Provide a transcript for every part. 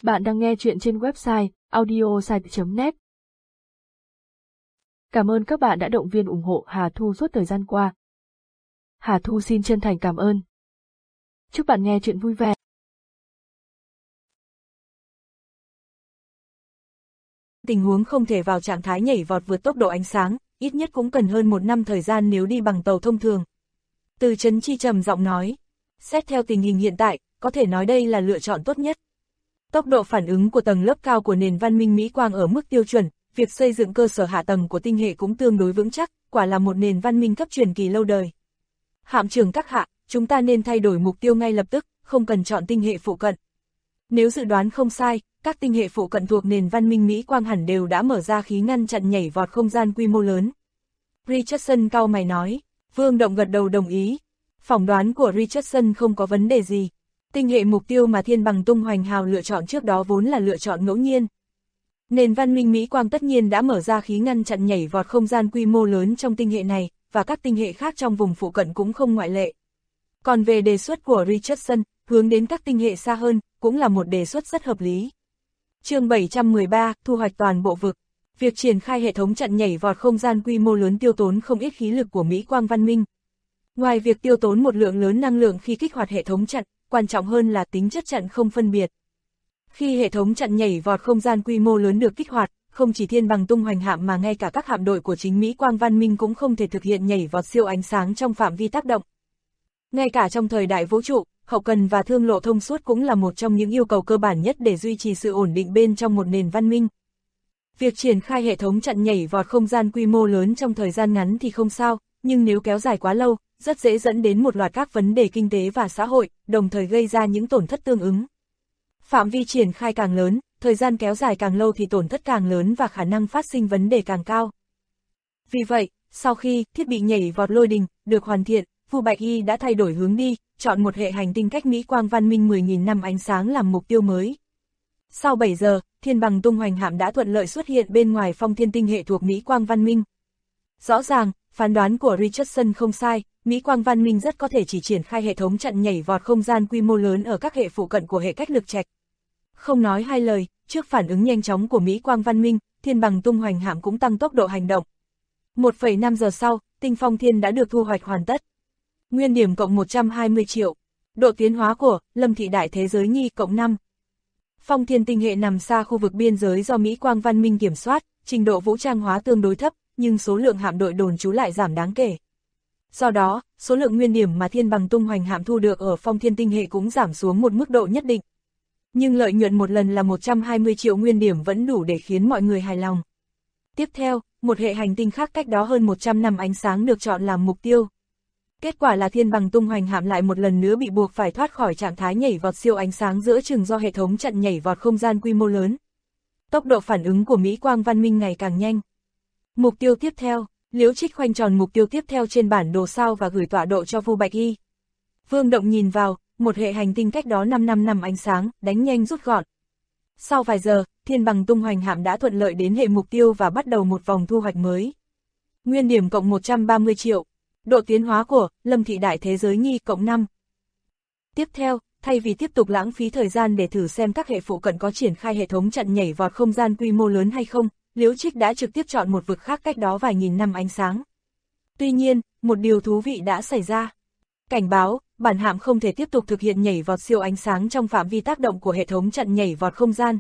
Bạn đang nghe chuyện trên website audiosite.net. Cảm ơn các bạn đã động viên ủng hộ Hà Thu suốt thời gian qua. Hà Thu xin chân thành cảm ơn. Chúc bạn nghe chuyện vui vẻ. Tình huống không thể vào trạng thái nhảy vọt vượt tốc độ ánh sáng, ít nhất cũng cần hơn 1 năm thời gian nếu đi bằng tàu thông thường. Từ Chấn Chi trầm giọng nói, xét theo tình hình hiện tại, có thể nói đây là lựa chọn tốt nhất. Tốc độ phản ứng của tầng lớp cao của nền văn minh Mỹ Quang ở mức tiêu chuẩn, việc xây dựng cơ sở hạ tầng của tinh hệ cũng tương đối vững chắc, quả là một nền văn minh cấp truyền kỳ lâu đời. Hạm trưởng các hạ, chúng ta nên thay đổi mục tiêu ngay lập tức, không cần chọn tinh hệ phụ cận. Nếu dự đoán không sai, các tinh hệ phụ cận thuộc nền văn minh Mỹ Quang hẳn đều đã mở ra khí ngăn chặn nhảy vọt không gian quy mô lớn. Richardson cau mày nói, Vương Động gật đầu đồng ý. Phỏng đoán của Richardson không có vấn đề gì. Tinh hệ mục tiêu mà Thiên Bằng Tung Hoành Hào lựa chọn trước đó vốn là lựa chọn ngẫu nhiên. Nền văn minh Mỹ Quang tất nhiên đã mở ra khí ngăn chặn nhảy vọt không gian quy mô lớn trong tinh hệ này, và các tinh hệ khác trong vùng phụ cận cũng không ngoại lệ. Còn về đề xuất của Richardson, hướng đến các tinh hệ xa hơn, cũng là một đề xuất rất hợp lý. Chương 713, thu hoạch toàn bộ vực. Việc triển khai hệ thống chặn nhảy vọt không gian quy mô lớn tiêu tốn không ít khí lực của Mỹ Quang văn minh. Ngoài việc tiêu tốn một lượng lớn năng lượng khi kích hoạt hệ thống chặn, quan trọng hơn là tính chất chặn không phân biệt. Khi hệ thống chặn nhảy vọt không gian quy mô lớn được kích hoạt, không chỉ Thiên Bằng Tung Hoành hạm mà ngay cả các hạm đội của chính Mỹ Quang văn minh cũng không thể thực hiện nhảy vọt siêu ánh sáng trong phạm vi tác động. Ngay cả trong thời đại vũ trụ, hậu cần và thương lộ thông suốt cũng là một trong những yêu cầu cơ bản nhất để duy trì sự ổn định bên trong một nền văn minh. Việc triển khai hệ thống chặn nhảy vọt không gian quy mô lớn trong thời gian ngắn thì không sao, nhưng nếu kéo dài quá lâu, rất dễ dẫn đến một loạt các vấn đề kinh tế và xã hội, đồng thời gây ra những tổn thất tương ứng. Phạm vi triển khai càng lớn, thời gian kéo dài càng lâu thì tổn thất càng lớn và khả năng phát sinh vấn đề càng cao. Vì vậy, sau khi thiết bị nhảy vọt lôi đình được hoàn thiện, Vu Bạch Y đã thay đổi hướng đi, chọn một hệ hành tinh cách Mỹ Quang văn minh 10.000 năm ánh sáng làm mục tiêu mới. Sau 7 giờ, Thiên Bằng Tung Hoành hạm đã thuận lợi xuất hiện bên ngoài phong thiên tinh hệ thuộc Mỹ Quang văn minh. Rõ ràng, phán đoán của Richardson không sai, Mỹ Quang văn minh rất có thể chỉ triển khai hệ thống chặn nhảy vọt không gian quy mô lớn ở các hệ phụ cận của hệ cách lực trạch. Không nói hai lời, trước phản ứng nhanh chóng của Mỹ Quang văn minh, Thiên Bằng Tung Hoành hạm cũng tăng tốc độ hành động. 1,5 giờ sau, tinh phong thiên đã được thu hoạch hoàn tất. Nguyên điểm cộng 120 triệu. Độ tiến hóa của Lâm Thị Đại Thế Giới Nhi cộng 5. Phong thiên tinh hệ nằm xa khu vực biên giới do Mỹ Quang văn minh kiểm soát, trình độ vũ trang hóa tương đối thấp, nhưng số lượng hạm đội đồn trú lại giảm đáng kể. Do đó, số lượng nguyên điểm mà Thiên Bằng Tung Hoành hạm thu được ở phong thiên tinh hệ cũng giảm xuống một mức độ nhất định. Nhưng lợi nhuận một lần là 120 triệu nguyên điểm vẫn đủ để khiến mọi người hài lòng. Tiếp theo, một hệ hành tinh khác cách đó hơn 100 năm ánh sáng được chọn làm mục tiêu. Kết quả là Thiên Bằng Tung Hoành hạm lại một lần nữa bị buộc phải thoát khỏi trạng thái nhảy vọt siêu ánh sáng giữa chừng do hệ thống chặn nhảy vọt không gian quy mô lớn. Tốc độ phản ứng của Mỹ Quang văn minh ngày càng nhanh. Mục tiêu tiếp theo, Liễu Trích khoanh tròn mục tiêu tiếp theo trên bản đồ sao và gửi tọa độ cho Vu Bạch Y. Vương Động nhìn vào, một hệ hành tinh cách đó 5 năm ánh sáng, đánh nhanh rút gọn. Sau vài giờ, Thiên Bằng Tung Hoành hạm đã thuận lợi đến hệ mục tiêu và bắt đầu một vòng thu hoạch mới. Nguyên điểm cộng 130 triệu. Độ tiến hóa của Lâm Thị Đại Thế Giới Nhi cộng 5. Tiếp theo, thay vì tiếp tục lãng phí thời gian để thử xem các hệ phụ cận có triển khai hệ thống chặn nhảy vọt không gian quy mô lớn hay không, Liễu Trích đã trực tiếp chọn một vực khác cách đó vài nghìn năm ánh sáng. Tuy nhiên, một điều thú vị đã xảy ra. Cảnh báo, bản hạm không thể tiếp tục thực hiện nhảy vọt siêu ánh sáng trong phạm vi tác động của hệ thống chặn nhảy vọt không gian.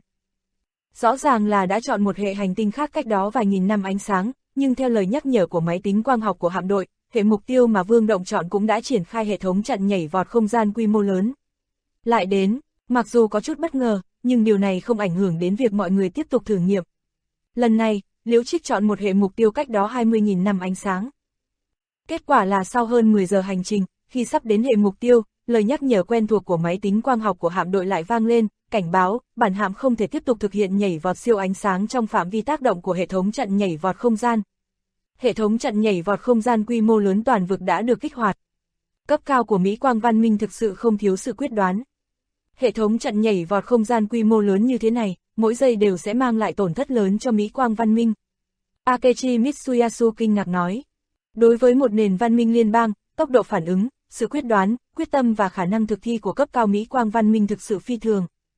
Rõ ràng là đã chọn một hệ hành tinh khác cách đó vài nghìn năm ánh sáng, nhưng theo lời nhắc nhở của máy tính quang học của hạm đội, hệ mục tiêu mà Vương Động chọn cũng đã triển khai hệ thống chặn nhảy vọt không gian quy mô lớn. Lại đến, mặc dù có chút bất ngờ, nhưng điều này không ảnh hưởng đến việc mọi người tiếp tục thử nghiệm. Lần này, Liễu Trích chọn một hệ mục tiêu cách đó 20.000 năm ánh sáng. Kết quả là sau hơn 10 giờ hành trình, khi sắp đến hệ mục tiêu, lời nhắc nhở quen thuộc của máy tính quang học của hạm đội lại vang lên, cảnh báo, bản hạm không thể tiếp tục thực hiện nhảy vọt siêu ánh sáng trong phạm vi tác động của hệ thống chặn nhảy vọt không gian. Hệ thống chặn nhảy vọt không gian quy mô lớn toàn vực đã được kích hoạt. Cấp cao của Mỹ Quang văn minh thực sự không thiếu sự quyết đoán. Hệ thống chặn nhảy vọt không gian quy mô lớn như thế này, mỗi giây đều sẽ mang lại tổn thất lớn cho Mỹ Quang văn minh. Akechi Mitsuyasu kinh ngạc nói. Đối với một nền văn minh liên bang, tốc độ phản ứng, sự quyết đoán, quyết tâm và khả năng thực thi của cấp cao Mỹ Quang văn minh thực sự phi thường.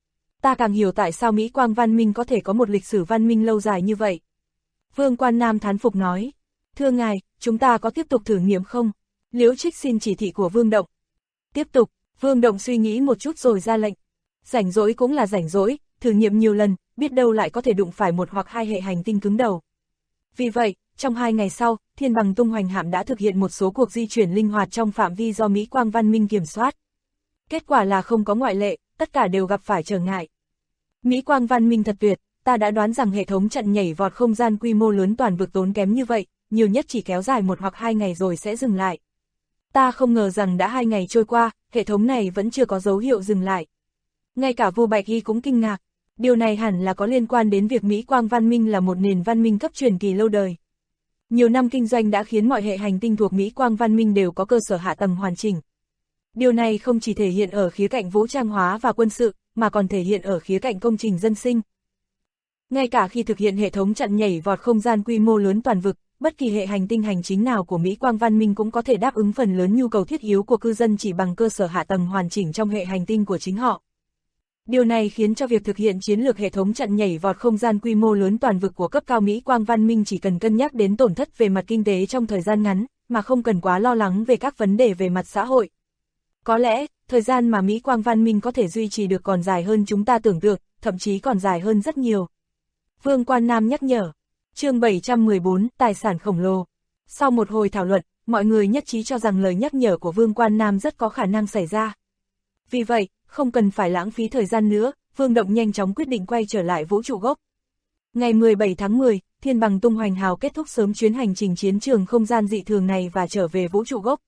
Ta càng hiểu tại sao Mỹ Quang văn minh có thể có một lịch sử văn minh lâu dài như vậy. Vương Quan Nam thán phục nói. Thưa ngài, chúng ta có tiếp tục thử nghiệm không? Liễu Trích xin chỉ thị của Vương Động. Tiếp tục, Vương Động suy nghĩ một chút rồi ra lệnh. Rảnh rỗi cũng là rảnh rỗi, thử nghiệm nhiều lần, biết đâu lại có thể đụng phải một hoặc hai hệ hành tinh cứng đầu. Vì vậy, trong 2 ngày sau, Thiên Bằng tung hoành hạm đã thực hiện một số cuộc di chuyển linh hoạt trong phạm vi do Mỹ Quang văn minh kiểm soát. Kết quả là không có ngoại lệ, tất cả đều gặp phải trở ngại. Mỹ Quang văn minh thật tuyệt, ta đã đoán rằng hệ thống chặn nhảy vọt không gian quy mô lớn toàn vực tốn kém như vậy, nhiều nhất chỉ kéo dài 1 hoặc 2 ngày rồi sẽ dừng lại. Ta không ngờ rằng đã 2 ngày trôi qua, hệ thống này vẫn chưa có dấu hiệu dừng lại. Ngay cả Vu Bạch Y cũng kinh ngạc, điều này hẳn là có liên quan đến việc Mỹ Quang văn minh là một nền văn minh cấp truyền kỳ lâu đời. Nhiều năm kinh doanh đã khiến mọi hệ hành tinh thuộc Mỹ Quang văn minh đều có cơ sở hạ tầng hoàn chỉnh. Điều này không chỉ thể hiện ở khía cạnh vũ trang hóa và quân sự, mà còn thể hiện ở khía cạnh công trình dân sinh. Ngay cả khi thực hiện hệ thống chặn nhảy vọt không gian quy mô lớn toàn vực, bất kỳ hệ hành tinh hành chính nào của Mỹ Quang văn minh cũng có thể đáp ứng phần lớn nhu cầu thiết yếu của cư dân chỉ bằng cơ sở hạ tầng hoàn chỉnh trong hệ hành tinh của chính họ. Điều này khiến cho việc thực hiện chiến lược hệ thống chặn nhảy vọt không gian quy mô lớn toàn vực của cấp cao Mỹ Quang văn minh chỉ cần cân nhắc đến tổn thất về mặt kinh tế trong thời gian ngắn, mà không cần quá lo lắng về các vấn đề về mặt xã hội. Có lẽ, thời gian mà Mỹ Quang văn minh có thể duy trì được còn dài hơn chúng ta tưởng tượng, thậm chí còn dài hơn rất nhiều. Vương Quan Nam nhắc nhở. Chương 714, tài sản khổng lồ. Sau một hồi thảo luận, mọi người nhất trí cho rằng lời nhắc nhở của Vương Quan Nam rất có khả năng xảy ra. Vì vậy, không cần phải lãng phí thời gian nữa, Vương Động nhanh chóng quyết định quay trở lại vũ trụ gốc. Ngày 17 tháng 10, Thiên Bằng tung hoành hào kết thúc sớm chuyến hành trình chiến trường không gian dị thường này và trở về vũ trụ gốc.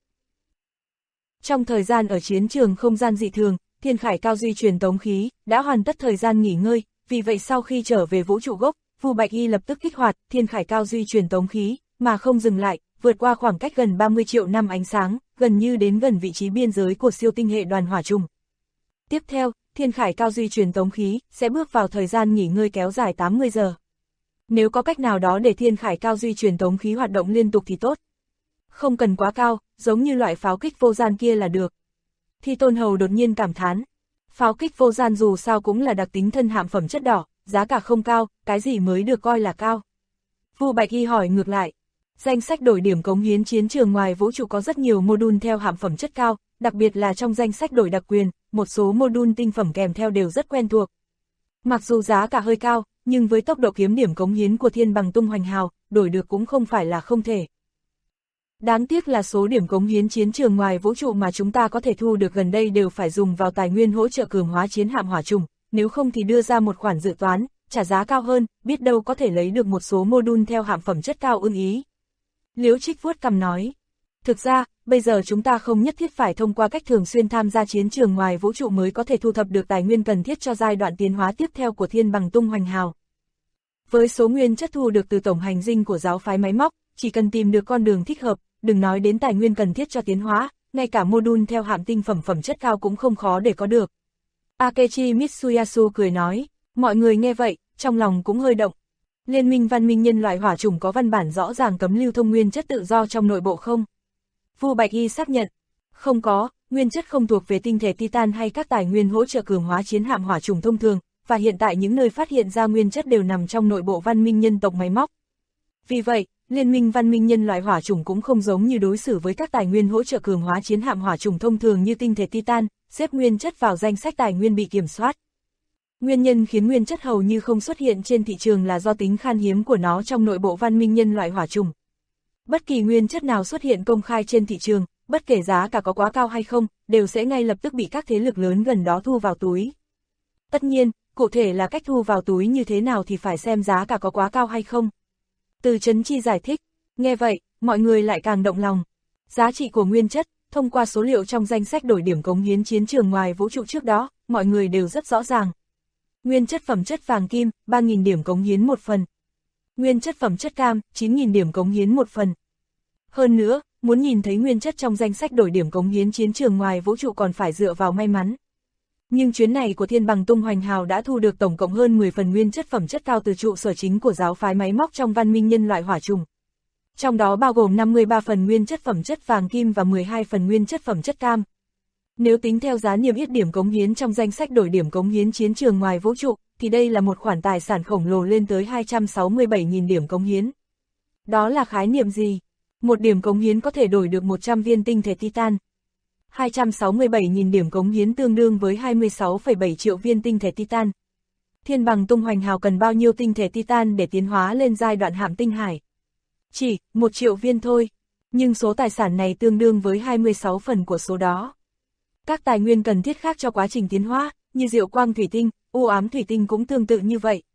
Trong thời gian ở chiến trường không gian dị thường, Thiên Khải Cao Duy truyền tống khí đã hoàn tất thời gian nghỉ ngơi, vì vậy sau khi trở về vũ trụ gốc, Vu Bạch Y lập tức kích hoạt Thiên Khải Cao Duy truyền tống khí, mà không dừng lại, vượt qua khoảng cách gần 30 triệu năm ánh sáng, gần như đến gần vị trí biên giới của siêu tinh hệ đoàn hỏa trùng. Tiếp theo, Thiên Khải Cao Duy truyền tống khí sẽ bước vào thời gian nghỉ ngơi kéo dài 80 giờ. Nếu có cách nào đó để Thiên Khải Cao Duy truyền tống khí hoạt động liên tục thì tốt. Không cần quá cao, giống như loại pháo kích vô gian kia là được. Thi Tôn Hầu đột nhiên cảm thán. Pháo kích vô gian dù sao cũng là đặc tính thân hạm phẩm chất đỏ, giá cả không cao, cái gì mới được coi là cao? Vu Bạch Y hỏi ngược lại. Danh sách đổi điểm cống hiến chiến trường ngoài vũ trụ có rất nhiều module theo hạm phẩm chất cao, đặc biệt là trong danh sách đổi đặc quyền, một số module tinh phẩm kèm theo đều rất quen thuộc. Mặc dù giá cả hơi cao, nhưng với tốc độ kiếm điểm cống hiến của Thiên Bằng tung hoành hào, đổi được cũng không phải là không thể. Đáng tiếc là số điểm cống hiến chiến trường ngoài vũ trụ mà chúng ta có thể thu được gần đây đều phải dùng vào tài nguyên hỗ trợ cường hóa chiến hạm hỏa trùng, nếu không thì đưa ra một khoản dự toán, trả giá cao hơn, biết đâu có thể lấy được một số module theo hạm phẩm chất cao ưng ý. Liễu Trích vuốt cằm nói. Thực ra, bây giờ chúng ta không nhất thiết phải thông qua cách thường xuyên tham gia chiến trường ngoài vũ trụ mới có thể thu thập được tài nguyên cần thiết cho giai đoạn tiến hóa tiếp theo của Thiên Bằng tung hoành hào. Với số nguyên chất thu được từ tổng hành dinh của giáo phái máy móc, chỉ cần tìm được con đường thích hợp, đừng nói đến tài nguyên cần thiết cho tiến hóa, ngay cả module theo hạm tinh phẩm phẩm chất cao cũng không khó để có được. Akechi Mitsuyasu cười nói, mọi người nghe vậy, trong lòng cũng hơi động. Liên minh văn minh nhân loại hỏa chủng có văn bản rõ ràng cấm lưu thông nguyên chất tự do trong nội bộ không? Vu Bạch Y xác nhận, không có, nguyên chất không thuộc về tinh thể Titan hay các tài nguyên hỗ trợ cường hóa chiến hạm hỏa chủng thông thường, và hiện tại những nơi phát hiện ra nguyên chất đều nằm trong nội bộ văn minh nhân tộc máy móc. Vì vậy, Liên minh văn minh nhân loại hỏa chủng cũng không giống như đối xử với các tài nguyên hỗ trợ cường hóa chiến hạm hỏa chủng thông thường như tinh thể Titan, xếp nguyên chất vào danh sách tài nguyên bị kiểm soát. Nguyên nhân khiến nguyên chất hầu như không xuất hiện trên thị trường là do tính khan hiếm của nó trong nội bộ văn minh nhân loại hỏa chủng. Bất kỳ nguyên chất nào xuất hiện công khai trên thị trường, bất kể giá cả có quá cao hay không, đều sẽ ngay lập tức bị các thế lực lớn gần đó thu vào túi. Tất nhiên, cụ thể là cách thu vào túi như thế nào thì phải xem giá cả có quá cao hay không. Từ Trấn Chi giải thích, nghe vậy, mọi người lại càng động lòng. Giá trị của nguyên chất, thông qua số liệu trong danh sách đổi điểm cống hiến chiến trường ngoài vũ trụ trước đó, mọi người đều rất rõ ràng. Nguyên chất phẩm chất vàng kim, 3.000 điểm cống hiến một phần. Nguyên chất phẩm chất cam, 9.000 điểm cống hiến một phần. Hơn nữa, muốn nhìn thấy nguyên chất trong danh sách đổi điểm cống hiến chiến trường ngoài vũ trụ còn phải dựa vào may mắn. Nhưng chuyến này của Thiên Bằng tung hoành hào đã thu được tổng cộng hơn 10 phần nguyên chất phẩm chất cao từ trụ sở chính của giáo phái máy móc trong văn minh nhân loại hỏa trùng. Trong đó bao gồm 53 phần nguyên chất phẩm chất vàng kim và 12 phần nguyên chất phẩm chất cam. Nếu tính theo giá niêm yết điểm cống hiến trong danh sách đổi điểm cống hiến chiến trường ngoài vũ trụ, thì đây là một khoản tài sản khổng lồ lên tới 267.000 điểm cống hiến. Đó là khái niệm gì? Một điểm cống hiến có thể đổi được 100 viên tinh thể Titan. 267.000 điểm cống hiến tương đương với 26,7 triệu viên tinh thể Titan. Thiên bằng tung hoành hào cần bao nhiêu tinh thể Titan để tiến hóa lên giai đoạn hạm tinh hải? Chỉ 1 triệu viên thôi, nhưng số tài sản này tương đương với 26 phần của số đó. Các tài nguyên cần thiết khác cho quá trình tiến hóa, như diệu quang thủy tinh, u ám thủy tinh cũng tương tự như vậy.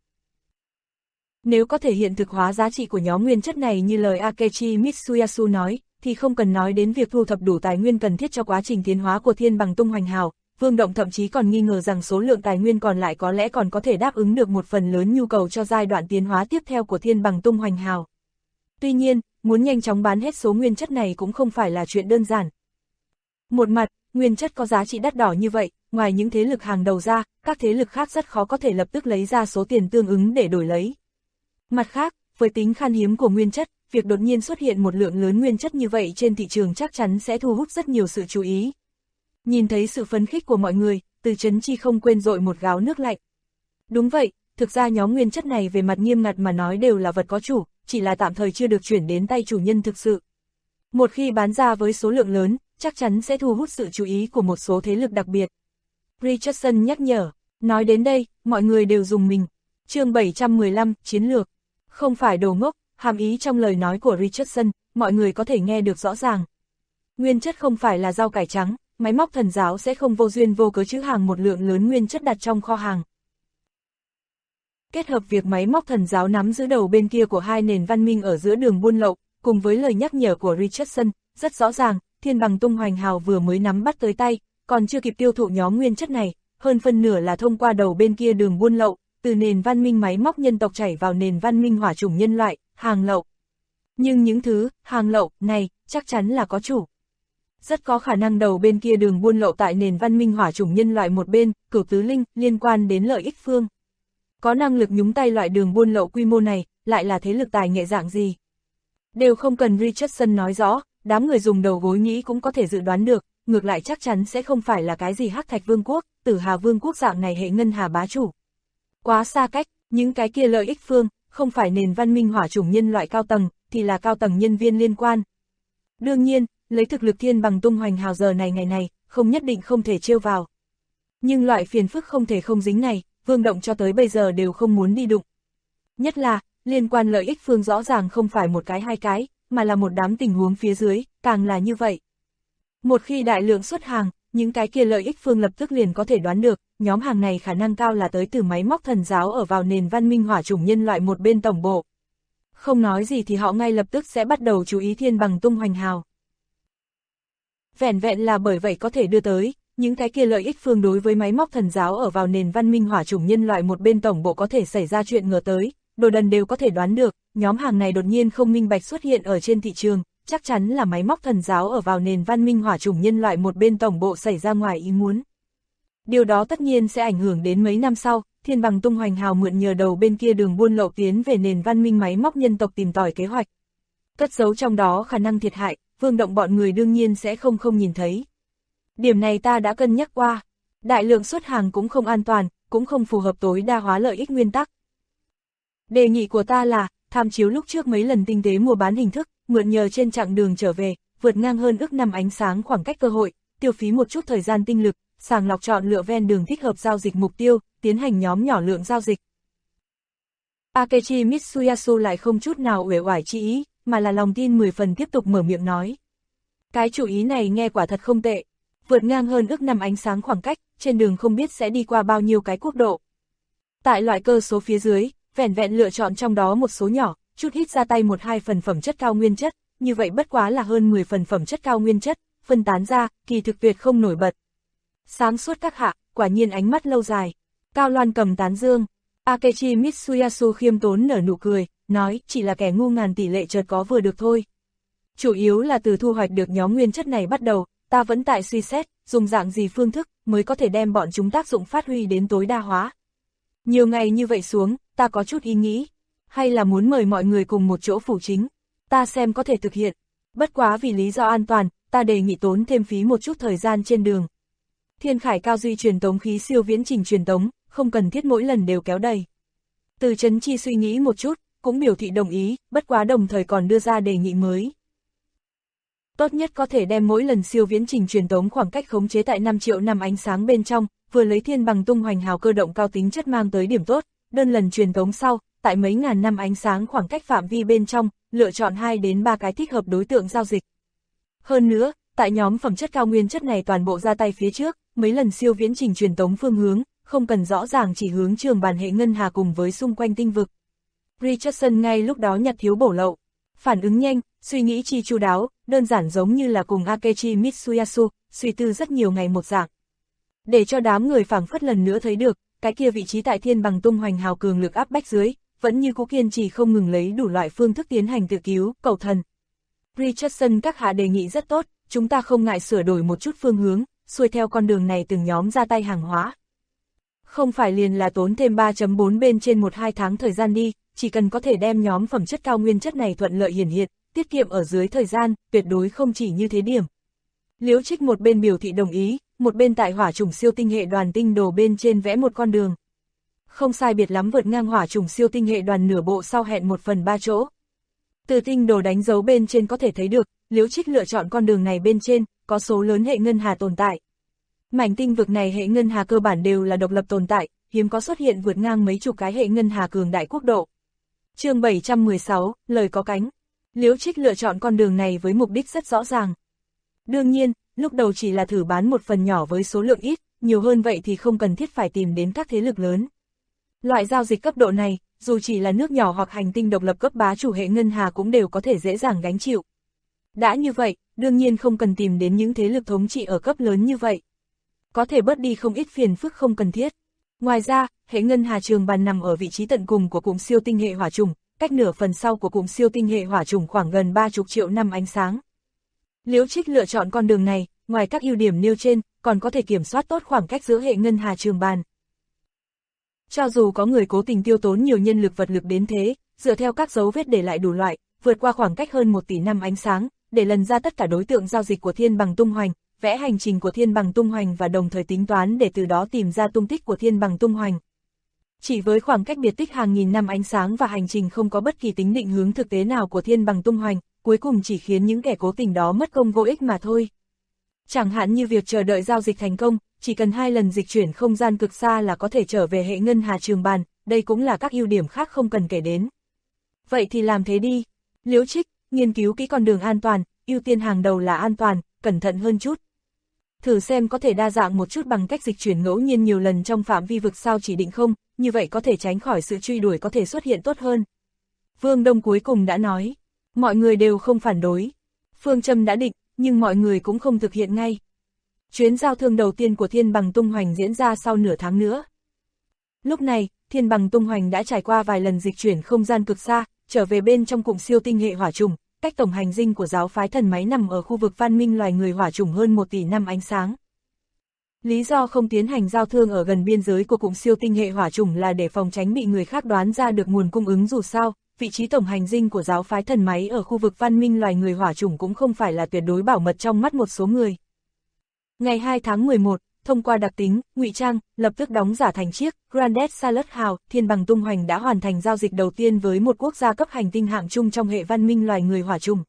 Nếu có thể hiện thực hóa giá trị của nhóm nguyên chất này như lời Akechi Mitsuyasu nói, thì không cần nói đến việc thu thập đủ tài nguyên cần thiết cho quá trình tiến hóa của thiên bằng tung hoành hào. Vương Động thậm chí còn nghi ngờ rằng số lượng tài nguyên còn lại có lẽ còn có thể đáp ứng được một phần lớn nhu cầu cho giai đoạn tiến hóa tiếp theo của thiên bằng tung hoành hào. Tuy nhiên, muốn nhanh chóng bán hết số nguyên chất này cũng không phải là chuyện đơn giản. Một mặt, nguyên chất có giá trị đắt đỏ như vậy, ngoài những thế lực hàng đầu ra, các thế lực khác rất khó có thể lập tức lấy ra số tiền tương ứng để đổi lấy. Mặt khác, với tính khan hiếm của nguyên chất, việc đột nhiên xuất hiện một lượng lớn nguyên chất như vậy trên thị trường chắc chắn sẽ thu hút rất nhiều sự chú ý. Nhìn thấy sự phấn khích của mọi người, Từ Chấn Chi không quên dội một gáo nước lạnh. Đúng vậy, thực ra nhóm nguyên chất này về mặt nghiêm ngặt mà nói đều là vật có chủ, chỉ là tạm thời chưa được chuyển đến tay chủ nhân thực sự. Một khi bán ra với số lượng lớn, chắc chắn sẽ thu hút sự chú ý của một số thế lực đặc biệt. Richardson nhắc nhở, nói đến đây, mọi người đều rùng mình. Chương 715, Chiến lược. Không phải đồ ngốc, hàm ý trong lời nói của Richardson, mọi người có thể nghe được rõ ràng. Nguyên chất không phải là rau cải trắng, máy móc thần giáo sẽ không vô duyên vô cớ trữ hàng một lượng lớn nguyên chất đặt trong kho hàng. Kết hợp việc máy móc thần giáo nắm giữ đầu bên kia của hai nền văn minh ở giữa đường buôn lậu, cùng với lời nhắc nhở của Richardson, rất rõ ràng, thiên bằng tung hoành hào vừa mới nắm bắt tới tay, còn chưa kịp tiêu thụ nhóm nguyên chất này, hơn phân nửa là thông qua đầu bên kia đường buôn lậu, từ nền văn minh máy móc nhân tộc chảy vào nền văn minh hỏa chủng nhân loại, hàng lậu. Nhưng những thứ, hàng lậu, này, chắc chắn là có chủ. Rất có khả năng đầu bên kia đường buôn lậu tại nền văn minh hỏa chủng nhân loại một bên, Cửu Tứ Linh, liên quan đến lợi ích phương. Có năng lực nhúng tay loại đường buôn lậu quy mô này, lại là thế lực tài nghệ dạng gì? Đều không cần Richardson nói rõ, đám người dùng đầu gối nghĩ cũng có thể dự đoán được, ngược lại chắc chắn sẽ không phải là cái gì Hắc Thạch Vương quốc, Tử Hà Vương quốc dạng này hệ ngân hà bá chủ. Quá xa cách, những cái kia lợi ích phương, không phải nền văn minh hỏa chủng nhân loại cao tầng, thì là cao tầng nhân viên liên quan. Đương nhiên, lấy thực lực thiên bằng tung hoành hào giờ này ngày này, không nhất định không thể trêu vào. Nhưng loại phiền phức không thể không dính này, Vương Động cho tới bây giờ đều không muốn đi đụng. Nhất là, liên quan lợi ích phương rõ ràng không phải một cái hai cái, mà là một đám tình huống phía dưới, càng là như vậy. Một khi đại lượng xuất hàng, những cái kia lợi ích phương lập tức liền có thể đoán được, nhóm hàng này khả năng cao là tới từ máy móc thần giáo ở vào nền văn minh hỏa chủng nhân loại một bên tổng bộ. Không nói gì thì họ ngay lập tức sẽ bắt đầu chú ý thiên bằng tung hoành hào. Vẻn vẹn là bởi vậy có thể đưa tới, những cái kia lợi ích phương đối với máy móc thần giáo ở vào nền văn minh hỏa chủng nhân loại một bên tổng bộ có thể xảy ra chuyện ngờ tới, đồ đần đều có thể đoán được, nhóm hàng này đột nhiên không minh bạch xuất hiện ở trên thị trường, chắc chắn là máy móc thần giáo ở vào nền văn minh hỏa chủng nhân loại một bên tổng bộ xảy ra ngoài ý muốn. Điều đó tất nhiên sẽ ảnh hưởng đến mấy năm sau, thiên bằng tung hoành hào mượn nhờ đầu bên kia đường buôn lậu tiến về nền văn minh máy móc nhân tộc tìm tòi kế hoạch. Cất giấu trong đó khả năng thiệt hại, Vương Động bọn người đương nhiên sẽ không nhìn thấy. Điểm này ta đã cân nhắc qua, đại lượng xuất hàng cũng không an toàn, cũng không phù hợp tối đa hóa lợi ích nguyên tắc. Đề nghị của ta là, tham chiếu lúc trước mấy lần tinh tế mua bán hình thức, mượn nhờ trên chặng đường trở về, vượt ngang hơn ước năm ánh sáng khoảng cách cơ hội, tiêu phí một chút thời gian tinh lực, sàng lọc chọn lựa ven đường thích hợp giao dịch mục tiêu, tiến hành nhóm nhỏ lượng giao dịch. Akechi Mitsuyasu lại không chút nào uể oải chi ý, mà là lòng tin 10 phần tiếp tục mở miệng nói. Cái chủ ý này nghe quả thật không tệ, vượt ngang hơn ước năm ánh sáng khoảng cách, trên đường không biết sẽ đi qua bao nhiêu cái quốc độ. Tại loại cơ số phía dưới, vẻn vẹn lựa chọn trong đó một số nhỏ, chút ít ra tay 1-2 phần phẩm chất cao nguyên chất, như vậy bất quá là hơn 10 phần phẩm chất cao nguyên chất, phân tán ra, kỳ thực tuyệt không nổi bật. Sáng suốt các hạ, quả nhiên ánh mắt lâu dài. Cao Loan cầm tán dương. Akechi Mitsuyasu khiêm tốn nở nụ cười, nói chỉ là kẻ ngu ngàn tỷ lệ chợt có vừa được thôi. Chủ yếu là từ thu hoạch được nhóm nguyên chất này bắt đầu, ta vẫn tại suy xét, dùng dạng gì phương thức mới có thể đem bọn chúng tác dụng phát huy đến tối đa hóa. Nhiều ngày như vậy xuống, ta có chút ý nghĩ, hay là muốn mời mọi người cùng một chỗ phủ chính, ta xem có thể thực hiện. Bất quá vì lý do an toàn, ta đề nghị tốn thêm phí một chút thời gian trên đường. Thiên Khải cao duy truyền tống khí siêu viễn trình truyền tống, không cần thiết mỗi lần đều kéo đầy. Từ Chấn Chi suy nghĩ một chút, cũng biểu thị đồng ý, bất quá đồng thời còn đưa ra đề nghị mới. Tốt nhất có thể đem mỗi lần siêu viễn trình truyền tống khoảng cách khống chế tại 5 triệu năm ánh sáng bên trong, vừa lấy thiên bằng tung hoành hào cơ động cao tính chất mang tới điểm tốt, đơn lần truyền tống sau, tại mấy ngàn năm ánh sáng khoảng cách phạm vi bên trong, lựa chọn 2 đến 3 cái thích hợp đối tượng giao dịch. Hơn nữa, tại nhóm phẩm chất cao nguyên chất này toàn bộ ra tay phía trước, mấy lần siêu viễn trình truyền tống phương hướng, không cần rõ ràng chỉ hướng trường bàn hệ ngân hà cùng với xung quanh tinh vực. Richardson ngay lúc đó nhặt thiếu bổ lậu, phản ứng nhanh, suy nghĩ chi chu đáo, đơn giản giống như là cùng Akechi Mitsuyasu, suy tư rất nhiều ngày một dạng. Để cho đám người phảng phất lần nữa thấy được, cái kia vị trí tại thiên bằng tung hoành hào cường lực áp bách dưới, vẫn như cố kiên trì không ngừng lấy đủ loại phương thức tiến hành tự cứu, cầu thần. Richardson các hạ đề nghị rất tốt, chúng ta không ngại sửa đổi một chút phương hướng, xuôi theo con đường này từng nhóm ra tay hàng hóa. Không phải liền là tốn thêm 3.4 bên trên 1-2 tháng thời gian đi, chỉ cần có thể đem nhóm phẩm chất cao nguyên chất này thuận lợi hiển hiện, tiết kiệm ở dưới thời gian, tuyệt đối không chỉ như thế điểm. Liễu Trích một bên biểu thị đồng ý, một bên tại hỏa trùng siêu tinh hệ đoàn tinh đồ bên trên vẽ một con đường. Không sai biệt lắm vượt ngang hỏa trùng siêu tinh hệ đoàn nửa bộ sau hẹn 1/3 chỗ. Từ tinh đồ đánh dấu bên trên có thể thấy được, Liễu Trích lựa chọn con đường này bên trên, có số lớn hệ ngân hà tồn tại. Mảnh tinh vực này hệ ngân hà cơ bản đều là độc lập tồn tại, hiếm có xuất hiện vượt ngang mấy chục cái hệ ngân hà cường đại quốc độ. Chương 716, lời có cánh. Liễu Trích lựa chọn con đường này với mục đích rất rõ ràng. Đương nhiên, lúc đầu chỉ là thử bán một phần nhỏ với số lượng ít, nhiều hơn vậy thì không cần thiết phải tìm đến các thế lực lớn. Loại giao dịch cấp độ này, dù chỉ là nước nhỏ hoặc hành tinh độc lập cấp bá chủ hệ ngân hà cũng đều có thể dễ dàng gánh chịu. Đã như vậy, đương nhiên không cần tìm đến những thế lực thống trị ở cấp lớn như vậy. Có thể bớt đi không ít phiền phức không cần thiết. Ngoài ra, hệ ngân hà trường bàn nằm ở vị trí tận cùng của cụm siêu tinh hệ hỏa trùng, cách nửa phần sau của cụm siêu tinh hệ hỏa trùng khoảng gần 30 triệu năm ánh sáng. Liễu Trích lựa chọn con đường này, ngoài các ưu điểm nêu trên, còn có thể kiểm soát tốt khoảng cách giữa hệ ngân hà trường bàn. Cho dù có người cố tình tiêu tốn nhiều nhân lực vật lực đến thế, dựa theo các dấu vết để lại đủ loại, vượt qua khoảng cách hơn 1 tỷ năm ánh sáng, để lần ra tất cả đối tượng giao dịch của thiên bằng tung hoành, vẽ hành trình của thiên bằng tung hoành và đồng thời tính toán để từ đó tìm ra tung tích của thiên bằng tung hoành. Chỉ với khoảng cách biệt tích hàng nghìn năm ánh sáng và hành trình không có bất kỳ tính định hướng thực tế nào của thiên bằng tung hoành, cuối cùng chỉ khiến những kẻ cố tình đó mất công vô ích mà thôi. Chẳng hạn như việc chờ đợi giao dịch thành công, chỉ cần 2 lần dịch chuyển không gian cực xa là có thể trở về hệ ngân hà trường bàn, đây cũng là các ưu điểm khác không cần kể đến. Vậy thì làm thế đi. Liễu Trích, nghiên cứu kỹ con đường an toàn, ưu tiên hàng đầu là an toàn, cẩn thận hơn chút. Thử xem có thể đa dạng một chút bằng cách dịch chuyển ngẫu nhiên nhiều lần trong phạm vi vực sao chỉ định không, như vậy có thể tránh khỏi sự truy đuổi có thể xuất hiện tốt hơn. Vương Đông cuối cùng đã nói, mọi người đều không phản đối. Phương châm đã định, nhưng mọi người cũng không thực hiện ngay. Chuyến giao thương đầu tiên của thiên bằng tung hoành diễn ra sau nửa tháng nữa. Lúc này, thiên bằng tung hoành đã trải qua vài lần dịch chuyển không gian cực xa, trở về bên trong cụm siêu tinh hệ hỏa trùng, cách tổng hành dinh của giáo phái thần máy nằm ở khu vực văn minh loài người hỏa trùng hơn 1 tỷ năm ánh sáng. Lý do không tiến hành giao thương ở gần biên giới của cụm siêu tinh hệ hỏa trùng là để phòng tránh bị người khác đoán ra được nguồn cung ứng, dù sao, vị trí tổng hành dinh của giáo phái thần máy ở khu vực văn minh loài người hỏa trùng cũng không phải là tuyệt đối bảo mật trong mắt một số người. Ngày 2 tháng 11, thông qua đặc tính, ngụy trang, lập tức đóng giả thành chiếc Grandet Salad Hào, thiên bằng tung hoành đã hoàn thành giao dịch đầu tiên với một quốc gia cấp hành tinh hạng trung trong hệ văn minh loài người hỏa trùng.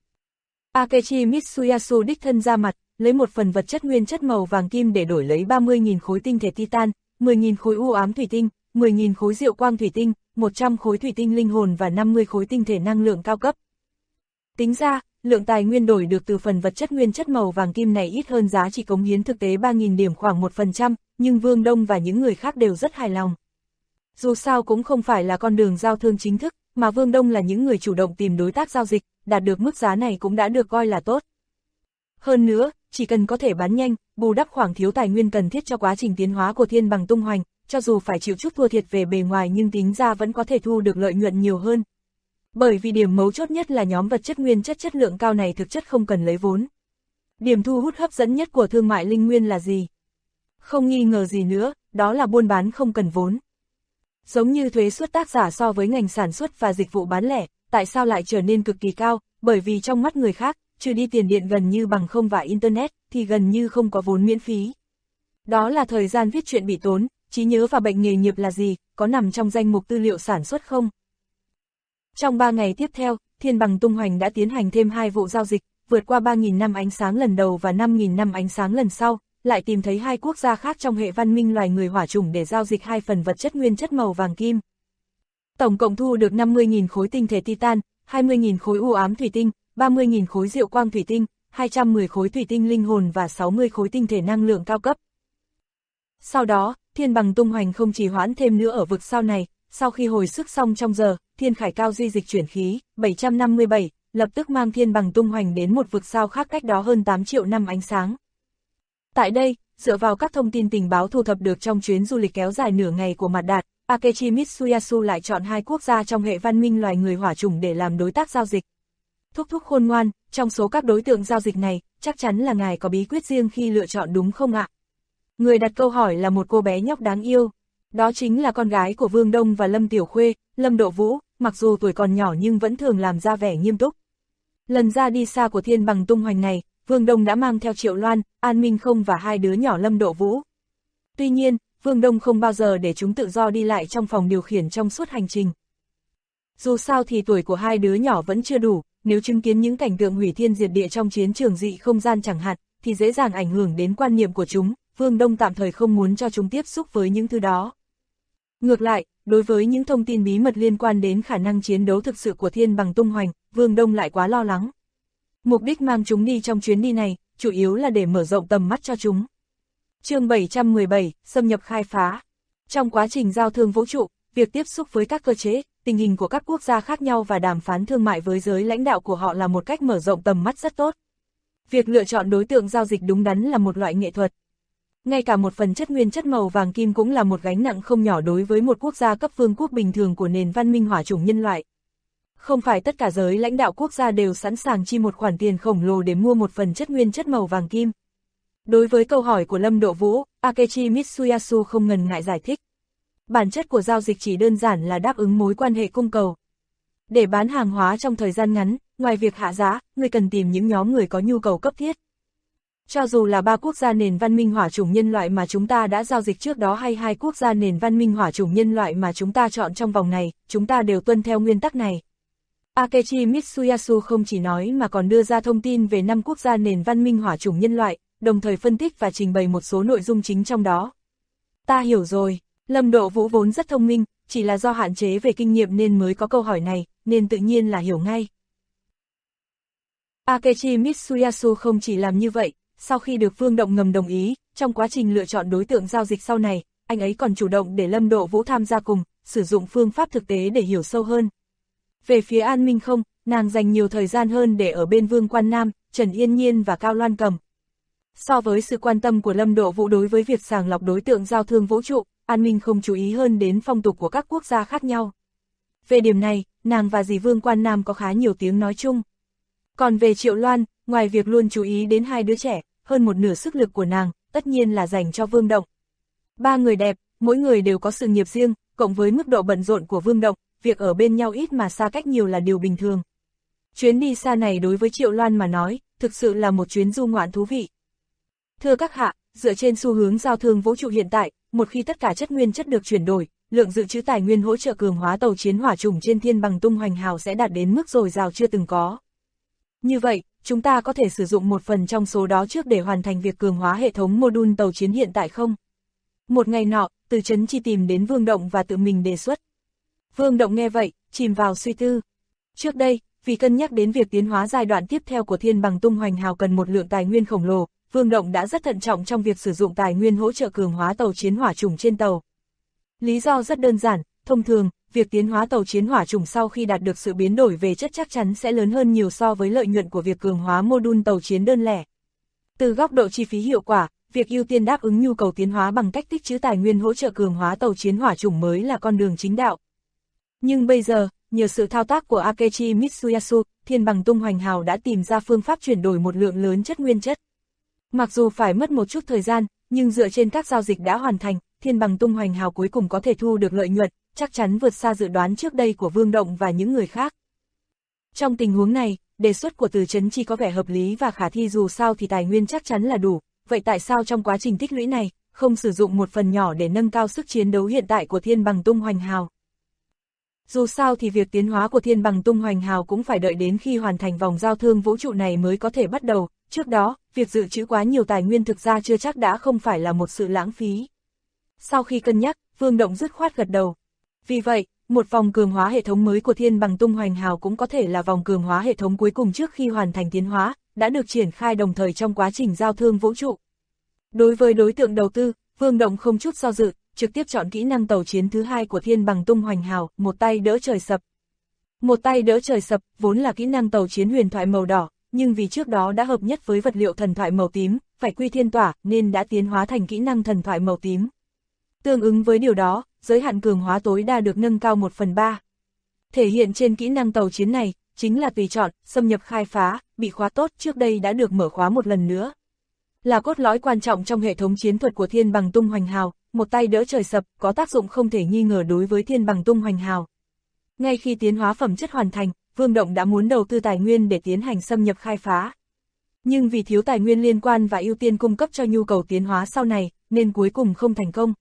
Akechi Mitsuyasu đích thân ra mặt, lấy một phần vật chất nguyên chất màu vàng kim để đổi lấy 30.000 khối tinh thể titan, 10.000 khối u ám thủy tinh, 10.000 khối diệu quang thủy tinh, 100 khối thủy tinh linh hồn và 50 khối tinh thể năng lượng cao cấp. Tính ra, lượng tài nguyên đổi được từ phần vật chất nguyên chất màu vàng kim này ít hơn giá trị cống hiến thực tế 3.000 điểm khoảng 1%, nhưng Vương Đông và những người khác đều rất hài lòng. Dù sao cũng không phải là con đường giao thương chính thức, mà Vương Đông là những người chủ động tìm đối tác giao dịch, đạt được mức giá này cũng đã được coi là tốt. Hơn nữa, chỉ cần có thể bán nhanh, bù đắp khoảng thiếu tài nguyên cần thiết cho quá trình tiến hóa của thiên bằng tung hoành, cho dù phải chịu chút thua thiệt về bề ngoài nhưng tính ra vẫn có thể thu được lợi nhuận nhiều hơn. Bởi vì điểm mấu chốt nhất là nhóm vật chất nguyên chất chất lượng cao này thực chất không cần lấy vốn. Điểm thu hút hấp dẫn nhất của thương mại linh nguyên là gì? Không nghi ngờ gì nữa, đó là buôn bán không cần vốn. Giống như thuế suất tác giả so với ngành sản xuất và dịch vụ bán lẻ, tại sao lại trở nên cực kỳ cao? Bởi vì trong mắt người khác, trừ đi tiền điện gần như bằng không và Internet, thì gần như không có vốn miễn phí. Đó là thời gian viết truyện bị tốn, trí nhớ và bệnh nghề nghiệp là gì, có nằm trong danh mục tư liệu sản xuất không? Trong 3 ngày tiếp theo, Thiên Bằng tung hoành đã tiến hành thêm 2 vụ giao dịch, vượt qua 3.000 năm ánh sáng lần đầu và 5.000 năm ánh sáng lần sau, lại tìm thấy 2 quốc gia khác trong hệ văn minh loài người hỏa chủng để giao dịch 2 phần vật chất nguyên chất màu vàng kim. Tổng cộng thu được 50.000 khối tinh thể titan, 20.000 khối u ám thủy tinh, 30.000 khối diệu quang thủy tinh, 210 khối thủy tinh linh hồn và 60 khối tinh thể năng lượng cao cấp. Sau đó, Thiên Bằng tung hoành không trì hoãn thêm nữa ở vực sao này, sau khi hồi sức xong trong giờ, Thiên Khải Cao duy dịch chuyển khí, 757, lập tức mang Thiên Bằng tung hoành đến một vực sao khác cách đó hơn 8 triệu năm ánh sáng. Tại đây, dựa vào các thông tin tình báo thu thập được trong chuyến du lịch kéo dài nửa ngày của Mạt Đạt, Akechi Mitsuyasu lại chọn 2 quốc gia trong hệ văn minh loài người hỏa chủng để làm đối tác giao dịch. Thúc thúc khôn ngoan, trong số các đối tượng giao dịch này, chắc chắn là ngài có bí quyết riêng khi lựa chọn đúng không ạ? Người đặt câu hỏi là một cô bé nhóc đáng yêu. Đó chính là con gái của Vương Đông và Lâm Tiểu Khuê, Lâm Độ Vũ, mặc dù tuổi còn nhỏ nhưng vẫn thường làm ra vẻ nghiêm túc. Lần ra đi xa của Thiên Bằng tung hoành này, Vương Đông đã mang theo Triệu Loan, An Minh Không và 2 đứa nhỏ Lâm Độ Vũ. Tuy nhiên, Vương Đông không bao giờ để chúng tự do đi lại trong phòng điều khiển trong suốt hành trình. Dù sao thì tuổi của 2 đứa nhỏ vẫn chưa đủ, nếu chứng kiến những cảnh tượng hủy thiên diệt địa trong chiến trường dị không gian chẳng hạn, thì dễ dàng ảnh hưởng đến quan niệm của chúng, Vương Đông tạm thời không muốn cho chúng tiếp xúc với những thứ đó. Ngược lại, đối với những thông tin bí mật liên quan đến khả năng chiến đấu thực sự của Thiên Bằng tung hoành, Vương Đông lại quá lo lắng. Mục đích mang chúng đi trong chuyến đi này, chủ yếu là để mở rộng tầm mắt cho chúng. Chương 717, xâm nhập khai phá. Trong quá trình giao thương vũ trụ, việc tiếp xúc với các cơ chế, tình hình của các quốc gia khác nhau và đàm phán thương mại với giới lãnh đạo của họ là một cách mở rộng tầm mắt rất tốt. Việc lựa chọn đối tượng giao dịch đúng đắn là một loại nghệ thuật. Ngay cả một phần chất nguyên chất màu vàng kim cũng là một gánh nặng không nhỏ đối với một quốc gia cấp vương quốc bình thường của nền văn minh hỏa chủng nhân loại. Không phải tất cả giới lãnh đạo quốc gia đều sẵn sàng chi một khoản tiền khổng lồ để mua một phần chất nguyên chất màu vàng kim. Đối với câu hỏi của Lâm Độ Vũ, Akechi Mitsuyasu không ngần ngại giải thích. Bản chất của giao dịch chỉ đơn giản là đáp ứng mối quan hệ cung cầu. Để bán hàng hóa trong thời gian ngắn, ngoài việc hạ giá, người cần tìm những nhóm người có nhu cầu cấp thiết. Cho dù là 3 quốc gia nền văn minh hỏa chủng nhân loại mà chúng ta đã giao dịch trước đó hay 2 quốc gia nền văn minh hỏa chủng nhân loại mà chúng ta chọn trong vòng này, chúng ta đều tuân theo nguyên tắc này. Akechi Mitsuyasu không chỉ nói mà còn đưa ra thông tin về 5 quốc gia nền văn minh hỏa chủng nhân loại, đồng thời phân tích và trình bày một số nội dung chính trong đó. Ta hiểu rồi, Lâm Độ Vũ vốn rất thông minh, chỉ là do hạn chế về kinh nghiệm nên mới có câu hỏi này, nên tự nhiên là hiểu ngay. Akechi Mitsuyasu không chỉ làm như vậy, sau khi được Vương Động ngầm đồng ý, trong quá trình lựa chọn đối tượng giao dịch sau này, anh ấy còn chủ động để Lâm Độ Vũ tham gia cùng, sử dụng phương pháp thực tế để hiểu sâu hơn. Về phía An Minh Không, nàng dành nhiều thời gian hơn để ở bên Vương Quan Nam, Trần Yên Nhiên và Cao Loan Cầm. So với sự quan tâm của Lâm Độ Vũ đối với việc sàng lọc đối tượng giao thương vũ trụ, An Minh Không chú ý hơn đến phong tục của các quốc gia khác nhau. Về điểm này, nàng và dì Vương Quan Nam có khá nhiều tiếng nói chung. Còn về Triệu Loan, ngoài việc luôn chú ý đến 2 đứa trẻ, hơn một nửa sức lực của nàng, tất nhiên là dành cho Vương Động. 3 người đẹp, mỗi người đều có sự nghiệp riêng, cộng với mức độ bận rộn của Vương Động, việc ở bên nhau ít mà xa cách nhiều là điều bình thường. Chuyến đi xa này đối với Triệu Loan mà nói, thực sự là một chuyến du ngoạn thú vị. Thưa các hạ, dựa trên xu hướng giao thương vũ trụ hiện tại, một khi tất cả chất nguyên chất được chuyển đổi, lượng dự trữ tài nguyên hỗ trợ cường hóa tàu chiến hỏa chủng trên Thiên Bằng tung hoành hào sẽ đạt đến mức dồi dào chưa từng có. Như vậy, chúng ta có thể sử dụng một phần trong số đó trước để hoàn thành việc cường hóa hệ thống mô đun tàu chiến hiện tại không? Một ngày nọ, Từ Chấn Chi tìm đến Vương Động và tự mình đề xuất. Vương Động nghe vậy, chìm vào suy tư. Trước đây, vì cân nhắc đến việc tiến hóa giai đoạn tiếp theo của Thiên Bằng tung hoành hào cần một lượng tài nguyên khổng lồ, Vương Động đã rất thận trọng trong việc sử dụng tài nguyên hỗ trợ cường hóa tàu chiến hỏa chủng trên tàu. Lý do rất đơn giản, thông thường, việc tiến hóa tàu chiến hỏa chủng sau khi đạt được sự biến đổi về chất chắc chắn sẽ lớn hơn nhiều so với lợi nhuận của việc cường hóa mô đun tàu chiến đơn lẻ. Từ góc độ chi phí hiệu quả, việc ưu tiên đáp ứng nhu cầu tiến hóa bằng cách tích trữ tài nguyên hỗ trợ cường hóa tàu chiến hỏa chủng mới là con đường chính đạo. Nhưng bây giờ, nhờ sự thao tác của Akechi Mitsuyasu, Thiên Bằng tung hoành hào đã tìm ra phương pháp chuyển đổi một lượng lớn chất nguyên chất. Mặc dù phải mất một chút thời gian, nhưng dựa trên các giao dịch đã hoàn thành, Thiên Bằng tung hoành hào cuối cùng có thể thu được lợi nhuận, chắc chắn vượt xa dự đoán trước đây của Vương Động và những người khác. Trong tình huống này, đề xuất của Từ Chấn Chi có vẻ hợp lý và khả thi, dù sao thì tài nguyên chắc chắn là đủ, vậy tại sao trong quá trình tích lũy này, không sử dụng một phần nhỏ để nâng cao sức chiến đấu hiện tại của Thiên Bằng Tung Hoành Hào. Dù sao thì việc tiến hóa của Thiên Bằng Tung Hoành Hào cũng phải đợi đến khi hoàn thành vòng giao thương vũ trụ này mới có thể bắt đầu, trước đó, việc dự trữ quá nhiều tài nguyên thực ra chưa chắc đã không phải là một sự lãng phí. Sau khi cân nhắc, Vương Động dứt khoát gật đầu. Vì vậy, một vòng cường hóa hệ thống mới của Thiên Bằng Tung Hoành Hào cũng có thể là vòng cường hóa hệ thống cuối cùng trước khi hoàn thành tiến hóa, đã được triển khai đồng thời trong quá trình giao thương vũ trụ. Đối với đối tượng đầu tư, Vương Động không chút do dự, trực tiếp chọn kỹ năng tàu chiến thứ hai của Thiên Bằng Tung Hoành Hào, một tay đỡ trời sập. Một tay đỡ trời sập vốn là kỹ năng tàu chiến huyền thoại màu đỏ, nhưng vì trước đó đã hợp nhất với vật liệu thần thoại màu tím, phải quy thiên tỏa nên đã tiến hóa thành kỹ năng thần thoại màu tím. Tương ứng với điều đó, giới hạn cường hóa tối đa được nâng cao 1/3. Thể hiện trên kỹ năng tàu chiến này, chính là tùy chọn, xâm nhập khai phá, bị khóa tốt trước đây đã được mở khóa một lần nữa. Là cốt lõi quan trọng trong hệ thống chiến thuật của Thiên Bằng Tung Hoành Hào, một tay đỡ trời sập có tác dụng không thể nghi ngờ đối với Thiên Bằng Tung Hoành Hào. Ngay khi tiến hóa phẩm chất hoàn thành, Vương Động đã muốn đầu tư tài nguyên để tiến hành xâm nhập khai phá. Nhưng vì thiếu tài nguyên liên quan và ưu tiên cung cấp cho nhu cầu tiến hóa sau này, nên cuối cùng không thành công.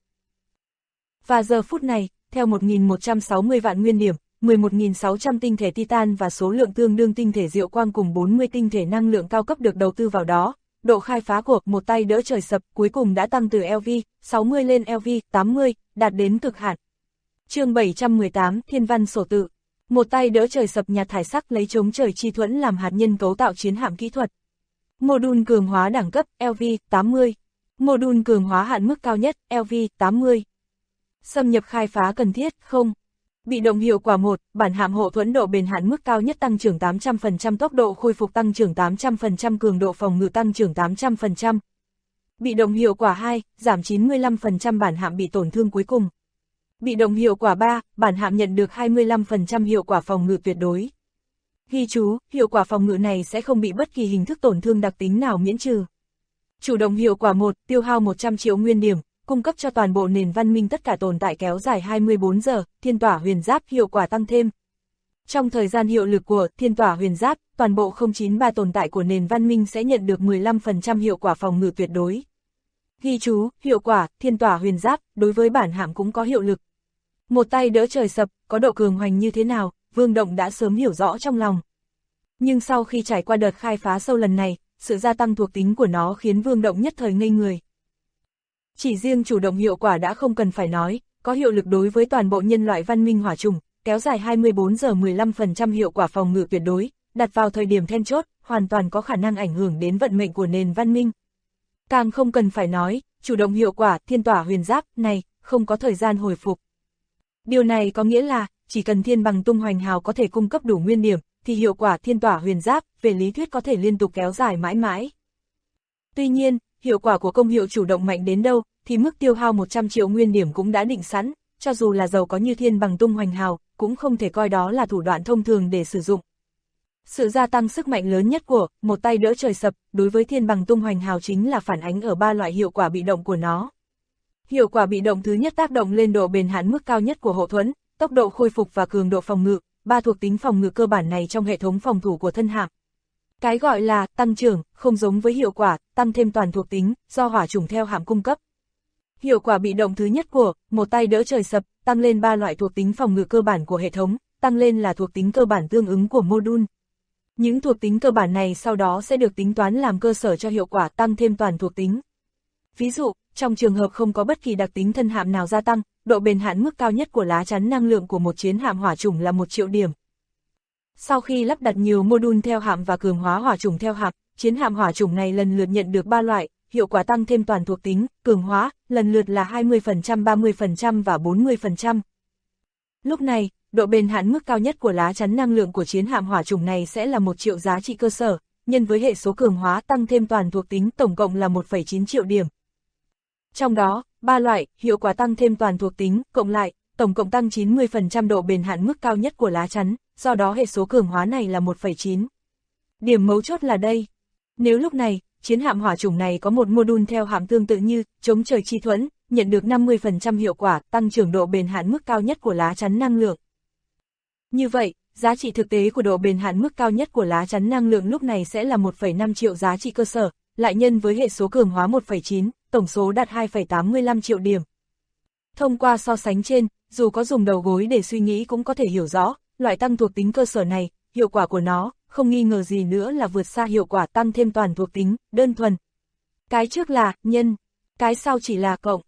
Và giờ phút này, theo 1.160 vạn nguyên điểm, 11.600 tinh thể titan và số lượng tương đương tinh thể diệu quang cùng 40 tinh thể năng lượng cao cấp được đầu tư vào đó, độ khai phá của một tay đỡ trời sập cuối cùng đã tăng từ LV 60 lên LV 80, đạt đến cực hạn. Chương 718 Thiên văn sổ tự. Một tay đỡ trời sập nhạt thải sắc lấy chống trời chi thuẫn làm hạt nhân cấu tạo chiến hạm kỹ thuật. Mô-đun cường hóa đẳng cấp LV 80. Mô-đun cường hóa hạn mức cao nhất LV 80. Xâm nhập khai phá cần thiết không. Bị động hiệu quả 1, bản hạm hộ thuẫn độ bền hạn mức cao nhất tăng trưởng 800%, tốc độ khôi phục tăng trưởng 800%, cường độ phòng ngự tăng trưởng 800%. Bị động hiệu quả 2, giảm 95% bản hạm bị tổn thương cuối cùng. Bị động hiệu quả 3, bản hạm nhận được 25% hiệu quả phòng ngự tuyệt đối. Ghi chú, hiệu quả phòng ngự này sẽ không bị bất kỳ hình thức tổn thương đặc tính nào miễn trừ. Chủ động hiệu quả 1, tiêu hao 100 triệu nguyên điểm, cung cấp cho toàn bộ nền văn minh tất cả tồn tại kéo dài 24 giờ, thiên tỏa huyền giáp hiệu quả tăng thêm. Trong thời gian hiệu lực của thiên tỏa huyền giáp, toàn bộ 093 tồn tại của nền văn minh sẽ nhận được 15% hiệu quả phòng ngự tuyệt đối. Ghi chú, hiệu quả thiên tỏa huyền giáp đối với bản hạm cũng có hiệu lực. Một tay đỡ trời sập, có độ cường hoành như thế nào, Vương Động đã sớm hiểu rõ trong lòng. Nhưng sau khi trải qua đợt khai phá sâu lần này, sự gia tăng thuộc tính của nó khiến Vương Động nhất thời ngây người. Chỉ riêng chủ động hiệu quả đã không cần phải nói, có hiệu lực đối với toàn bộ nhân loại văn minh hỏa trùng, kéo dài 24 giờ 15% hiệu quả phòng ngự tuyệt đối, đặt vào thời điểm then chốt, hoàn toàn có khả năng ảnh hưởng đến vận mệnh của nền văn minh. Càng không cần phải nói, chủ động hiệu quả thiên tỏa huyền giáp này, không có thời gian hồi phục. Điều này có nghĩa là, chỉ cần Thiên Bằng Tung Hoành Hào có thể cung cấp đủ nguyên điểm, thì hiệu quả thiên tỏa huyền giáp, về lý thuyết có thể liên tục kéo dài mãi mãi. Tuy nhiên, hiệu quả của công hiệu chủ động mạnh đến đâu, thì mức tiêu hao 100 triệu nguyên điểm cũng đã định sẵn, cho dù là giàu có như Thiên Bằng Tung Hoành Hào, cũng không thể coi đó là thủ đoạn thông thường để sử dụng. Sự gia tăng sức mạnh lớn nhất của một tay đỡ trời sập đối với Thiên Bằng Tung Hoành Hào chính là phản ánh ở 3 loại hiệu quả bị động của nó. Hiệu quả bị động thứ nhất tác động lên độ bền hạn mức cao nhất của hộ thuẫn, tốc độ khôi phục và cường độ phòng ngự, 3 thuộc tính phòng ngự cơ bản này trong hệ thống phòng thủ của thân hạm. Cái gọi là tăng trưởng, không giống với hiệu quả tăng thêm toàn thuộc tính do hỏa chủng theo hạm cung cấp. Hiệu quả bị động thứ nhất của một tay đỡ trời sập tăng lên 3 loại thuộc tính phòng ngự cơ bản của hệ thống, tăng lên là thuộc tính cơ bản tương ứng của mô-đun. Những thuộc tính cơ bản này sau đó sẽ được tính toán làm cơ sở cho hiệu quả tăng thêm toàn thuộc tính. Ví dụ, trong trường hợp không có bất kỳ đặc tính thân hạm nào gia tăng, độ bền hạn mức cao nhất của lá chắn năng lượng của một chiến hạm hỏa chủng là 1 triệu điểm. Sau khi lắp đặt nhiều mô-đun theo hạm và cường hóa hỏa chủng theo hạm, chiến hạm hỏa chủng này lần lượt nhận được 3 loại, hiệu quả tăng thêm toàn thuộc tính, cường hóa, lần lượt là 20%, 30% và 40%. Lúc này, độ bền hạn mức cao nhất của lá chắn năng lượng của chiến hạm hỏa chủng này sẽ là 1 triệu giá trị cơ sở, nhân với hệ số cường hóa tăng thêm toàn thuộc tính tổng cộng là 1,9 triệu điểm. Trong đó, 3 loại, hiệu quả tăng thêm toàn thuộc tính, cộng lại, tổng cộng tăng 90% độ bền hạn mức cao nhất của lá chắn, do đó hệ số cường hóa này là 1,9. Điểm mấu chốt là đây. Nếu lúc này, chiến hạm hỏa chủng này có một mô-đun theo hạm tương tự như chống trời chi thuẫn, nhận được 50% hiệu quả tăng trưởng độ bền hạn mức cao nhất của lá chắn năng lượng. Như vậy, giá trị thực tế của độ bền hạn mức cao nhất của lá chắn năng lượng lúc này sẽ là 1,5 triệu giá trị cơ sở, lại nhân với hệ số cường hóa 1,9, tổng số đạt 2,85 triệu điểm. Thông qua so sánh trên, dù có dùng đầu gối để suy nghĩ cũng có thể hiểu rõ, loại tăng thuộc tính cơ sở này, hiệu quả của nó, không nghi ngờ gì nữa là vượt xa hiệu quả tăng thêm toàn thuộc tính, đơn thuần. Cái trước là nhân, cái sau chỉ là cộng.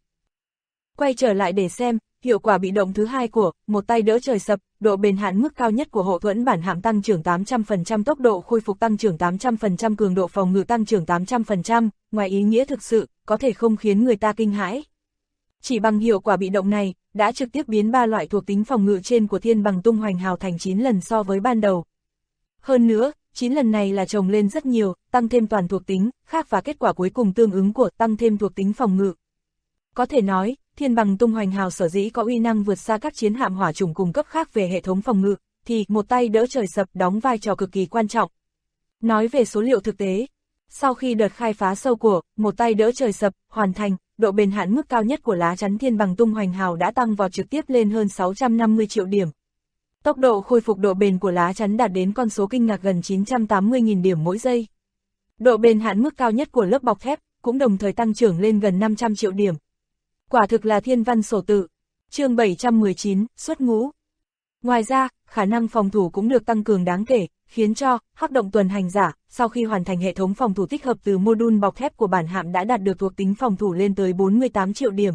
Quay trở lại để xem, hiệu quả bị động thứ hai của một tay đỡ trời sập, độ bền hạn mức cao nhất của hộ thuẫn bản hạm tăng trưởng 800%, tốc độ khôi phục tăng trưởng 800%, cường độ phòng ngự tăng trưởng 800%, ngoài ý nghĩa thực sự, có thể không khiến người ta kinh hãi. Chỉ bằng hiệu quả bị động này, đã trực tiếp biến 3 loại thuộc tính phòng ngự trên của Thiên Bằng Tung Hoành Hào thành 9 lần so với ban đầu. Hơn nữa, 9 lần này là chồng lên rất nhiều, tăng thêm toàn thuộc tính, khác và kết quả cuối cùng tương ứng của tăng thêm thuộc tính phòng ngự. Có thể nói, Thiên Bằng Tung Hoành Hào sở dĩ có uy năng vượt xa các chiến hạm hỏa chủng cung cấp khác về hệ thống phòng ngự, thì một tay đỡ trời sập đóng vai trò cực kỳ quan trọng. Nói về số liệu thực tế, sau khi đợt khai phá sâu của một tay đỡ trời sập hoàn thành, độ bền hạn mức cao nhất của lá chắn Thiên Bằng Tung Hoành Hào đã tăng vọt trực tiếp lên hơn 650 triệu điểm. Tốc độ khôi phục độ bền của lá chắn đạt đến con số kinh ngạc gần 980.000 điểm mỗi giây. Độ bền hạn mức cao nhất của lớp bọc thép cũng đồng thời tăng trưởng lên gần 500 triệu điểm. Quả thực là thiên văn sổ tự. Chương 719, xuất ngũ. Ngoài ra, khả năng phòng thủ cũng được tăng cường đáng kể, khiến cho Hắc Động Tuần Hành Giả, sau khi hoàn thành hệ thống phòng thủ tích hợp từ mô-đun bọc thép của bản hạm đã đạt được thuộc tính phòng thủ lên tới 48 triệu điểm.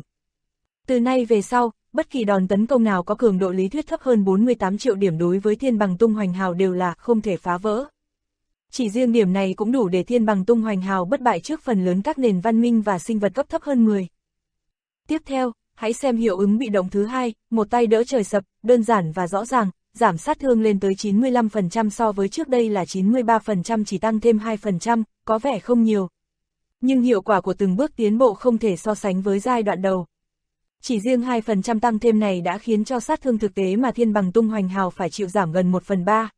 Từ nay về sau, bất kỳ đòn tấn công nào có cường độ lý thuyết thấp hơn 48 triệu điểm đối với Thiên Bằng Tung Hoành Hào đều là không thể phá vỡ. Chỉ riêng điểm này cũng đủ để Thiên Bằng Tung Hoành Hào bất bại trước phần lớn các nền văn minh và sinh vật cấp thấp hơn 10. Tiếp theo, hãy xem hiệu ứng bị động thứ hai, một tay đỡ trời sập, đơn giản và rõ ràng, giảm sát thương lên tới 95% so với trước đây là 93%, chỉ tăng thêm 2%, có vẻ không nhiều. Nhưng hiệu quả của từng bước tiến bộ không thể so sánh với giai đoạn đầu. Chỉ riêng 2% tăng thêm này đã khiến cho sát thương thực tế mà Thiên Bằng Tung Hoành Hào phải chịu giảm gần 1/3.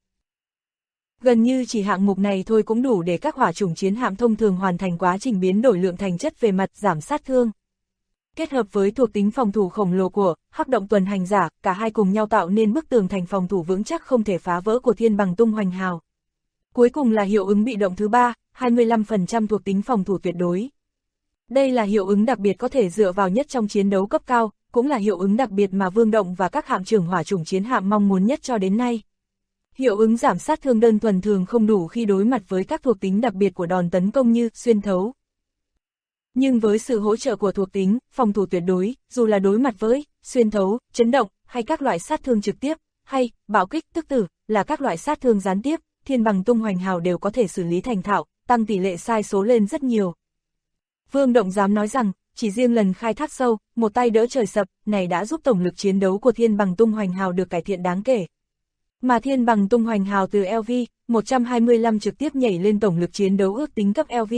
Gần như chỉ hạng mục này thôi cũng đủ để các hỏa chủng chiến hạm thông thường hoàn thành quá trình biến đổi lượng thành chất về mặt giảm sát thương. Kết hợp với thuộc tính phòng thủ khổng lồ của Hắc Động Tuần Hành Giả, cả hai cùng nhau tạo nên bức tường thành phòng thủ vững chắc không thể phá vỡ của Thiên Bằng Tung Hoành Hào. Cuối cùng là hiệu ứng bị động thứ ba, 25% thuộc tính phòng thủ tuyệt đối. Đây là hiệu ứng đặc biệt có thể dựa vào nhất trong chiến đấu cấp cao, cũng là hiệu ứng đặc biệt mà Vương Động và các hạm trưởng hỏa chủng chiến hạm mong muốn nhất cho đến nay. Hiệu ứng giảm sát thương đơn thuần thường không đủ khi đối mặt với các thuộc tính đặc biệt của đòn tấn công như xuyên thấu. Nhưng với sự hỗ trợ của thuộc tính, phòng thủ tuyệt đối, dù là đối mặt với xuyên thấu, chấn động, hay các loại sát thương trực tiếp, hay bạo kích tức tử, là các loại sát thương gián tiếp, Thiên Bằng Tung Hoành Hào đều có thể xử lý thành thạo, tăng tỷ lệ sai số lên rất nhiều. Vương Động dám nói rằng, chỉ riêng lần khai thác sâu, một tay đỡ trời sập, này đã giúp tổng lực chiến đấu của Thiên Bằng Tung Hoành Hào được cải thiện đáng kể. Mà Thiên Bằng Tung Hoành Hào từ LV 125 trực tiếp nhảy lên tổng lực chiến đấu ước tính cấp LV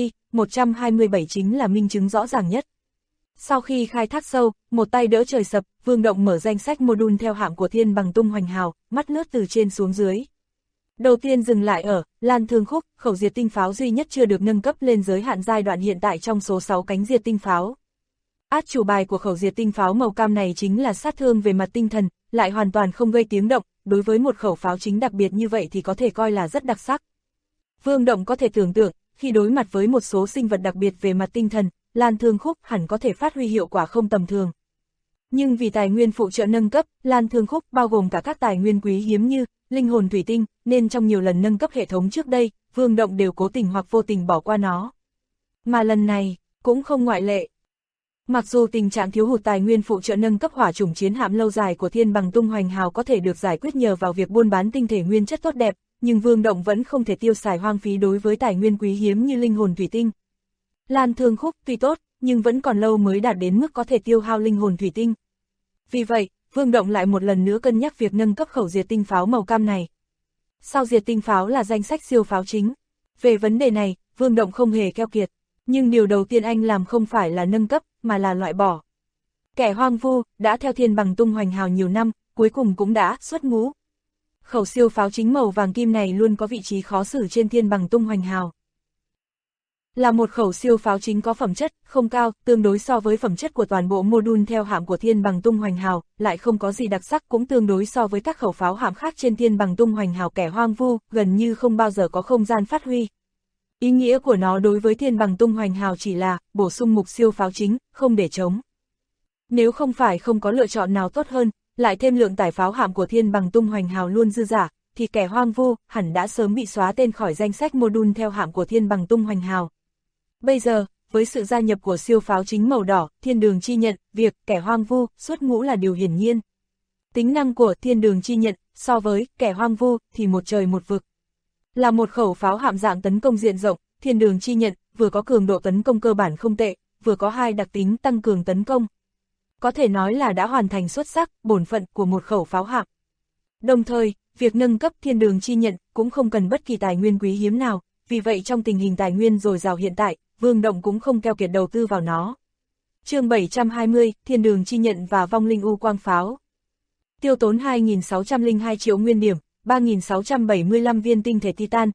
127 chính là minh chứng rõ ràng nhất. Sau khi khai thác sâu, một tay đỡ trời sập, Vương Động mở danh sách mô-đun theo hạm của Thiên Bằng Tung Hoành Hào, mắt lướt từ trên xuống dưới. Đầu tiên dừng lại ở Lan Thương Khúc, khẩu diệt tinh pháo duy nhất chưa được nâng cấp lên giới hạn giai đoạn hiện tại trong số 6 cánh diệt tinh pháo. Át chủ bài của khẩu diệt tinh pháo màu cam này chính là sát thương về mặt tinh thần, lại hoàn toàn không gây tiếng động, đối với một khẩu pháo chính đặc biệt như vậy thì có thể coi là rất đặc sắc. Vương Động có thể tưởng tượng, khi đối mặt với một số sinh vật đặc biệt về mặt tinh thần, Lan Thương Khúc hẳn có thể phát huy hiệu quả không tầm thường. Nhưng vì tài nguyên phụ trợ nâng cấp, Lan Thương Khúc bao gồm cả các tài nguyên quý hiếm như linh hồn thủy tinh, nên trong nhiều lần nâng cấp hệ thống trước đây, Vương Động đều cố tình hoặc vô tình bỏ qua nó. Mà lần này, cũng không ngoại lệ. Mặc dù tình trạng thiếu hụt tài nguyên phụ trợ nâng cấp hỏa chủng chiến hạm lâu dài của Thiên Bằng Tung Hoành Hào có thể được giải quyết nhờ vào việc buôn bán tinh thể nguyên chất tốt đẹp, nhưng Vương Động vẫn không thể tiêu xài hoang phí đối với tài nguyên quý hiếm như linh hồn thủy tinh. Lan Thương Khúc tuy tốt, nhưng vẫn còn lâu mới đạt đến mức có thể tiêu hao linh hồn thủy tinh. Vì vậy, Vương Động lại một lần nữa cân nhắc việc nâng cấp khẩu diệt tinh pháo màu cam này. Sau diệt tinh pháo là danh sách siêu pháo chính. Về vấn đề này, Vương Động không hề keo kiệt. Nhưng điều đầu tiên anh làm không phải là nâng cấp, mà là loại bỏ. Kẻ hoang vu, đã theo Thiên Bằng Tung Hoành Hào nhiều năm, cuối cùng cũng đã xuất ngũ. Khẩu siêu pháo chính màu vàng kim này luôn có vị trí khó xử trên Thiên Bằng Tung Hoành Hào. Là một khẩu siêu pháo chính có phẩm chất không cao, tương đối so với phẩm chất của toàn bộ mô-đun theo hạm của Thiên Bằng Tung Hoành Hào, lại không có gì đặc sắc, cũng tương đối so với các khẩu pháo hạm khác trên Thiên Bằng Tung Hoành Hào. Kẻ hoang vu, gần như không bao giờ có không gian phát huy. Ý nghĩa của nó đối với thiên bằng tung hoành hào chỉ là bổ sung mục siêu pháo chính, không để trống. Nếu không phải không có lựa chọn nào tốt hơn, lại thêm lượng tải pháo hạm của thiên bằng tung hoành hào luôn dư dả, thì kẻ hoang vu hẳn đã sớm bị xóa tên khỏi danh sách module theo hạm của thiên bằng tung hoành hào. Bây giờ, với sự gia nhập của siêu pháo chính màu đỏ, thiên đường chi nhận, việc kẻ hoang vu xuất ngũ là điều hiển nhiên. Tính năng của thiên đường chi nhận so với kẻ hoang vu thì một trời một vực. Là một khẩu pháo hạm dạng tấn công diện rộng, thiên đường chi nhận vừa có cường độ tấn công cơ bản không tệ, vừa có hai đặc tính tăng cường tấn công. Có thể nói là đã hoàn thành xuất sắc bổn phận của một khẩu pháo hạm. Đồng thời, việc nâng cấp thiên đường chi nhận cũng không cần bất kỳ tài nguyên quý hiếm nào, vì vậy trong tình hình tài nguyên dồi dào hiện tại, Vương Động cũng không keo kiệt đầu tư vào nó. Chương 720, thiên đường chi nhận và vong linh u quang pháo. Tiêu tốn 2.602 triệu nguyên điểm, 3.675 viên tinh thể titan,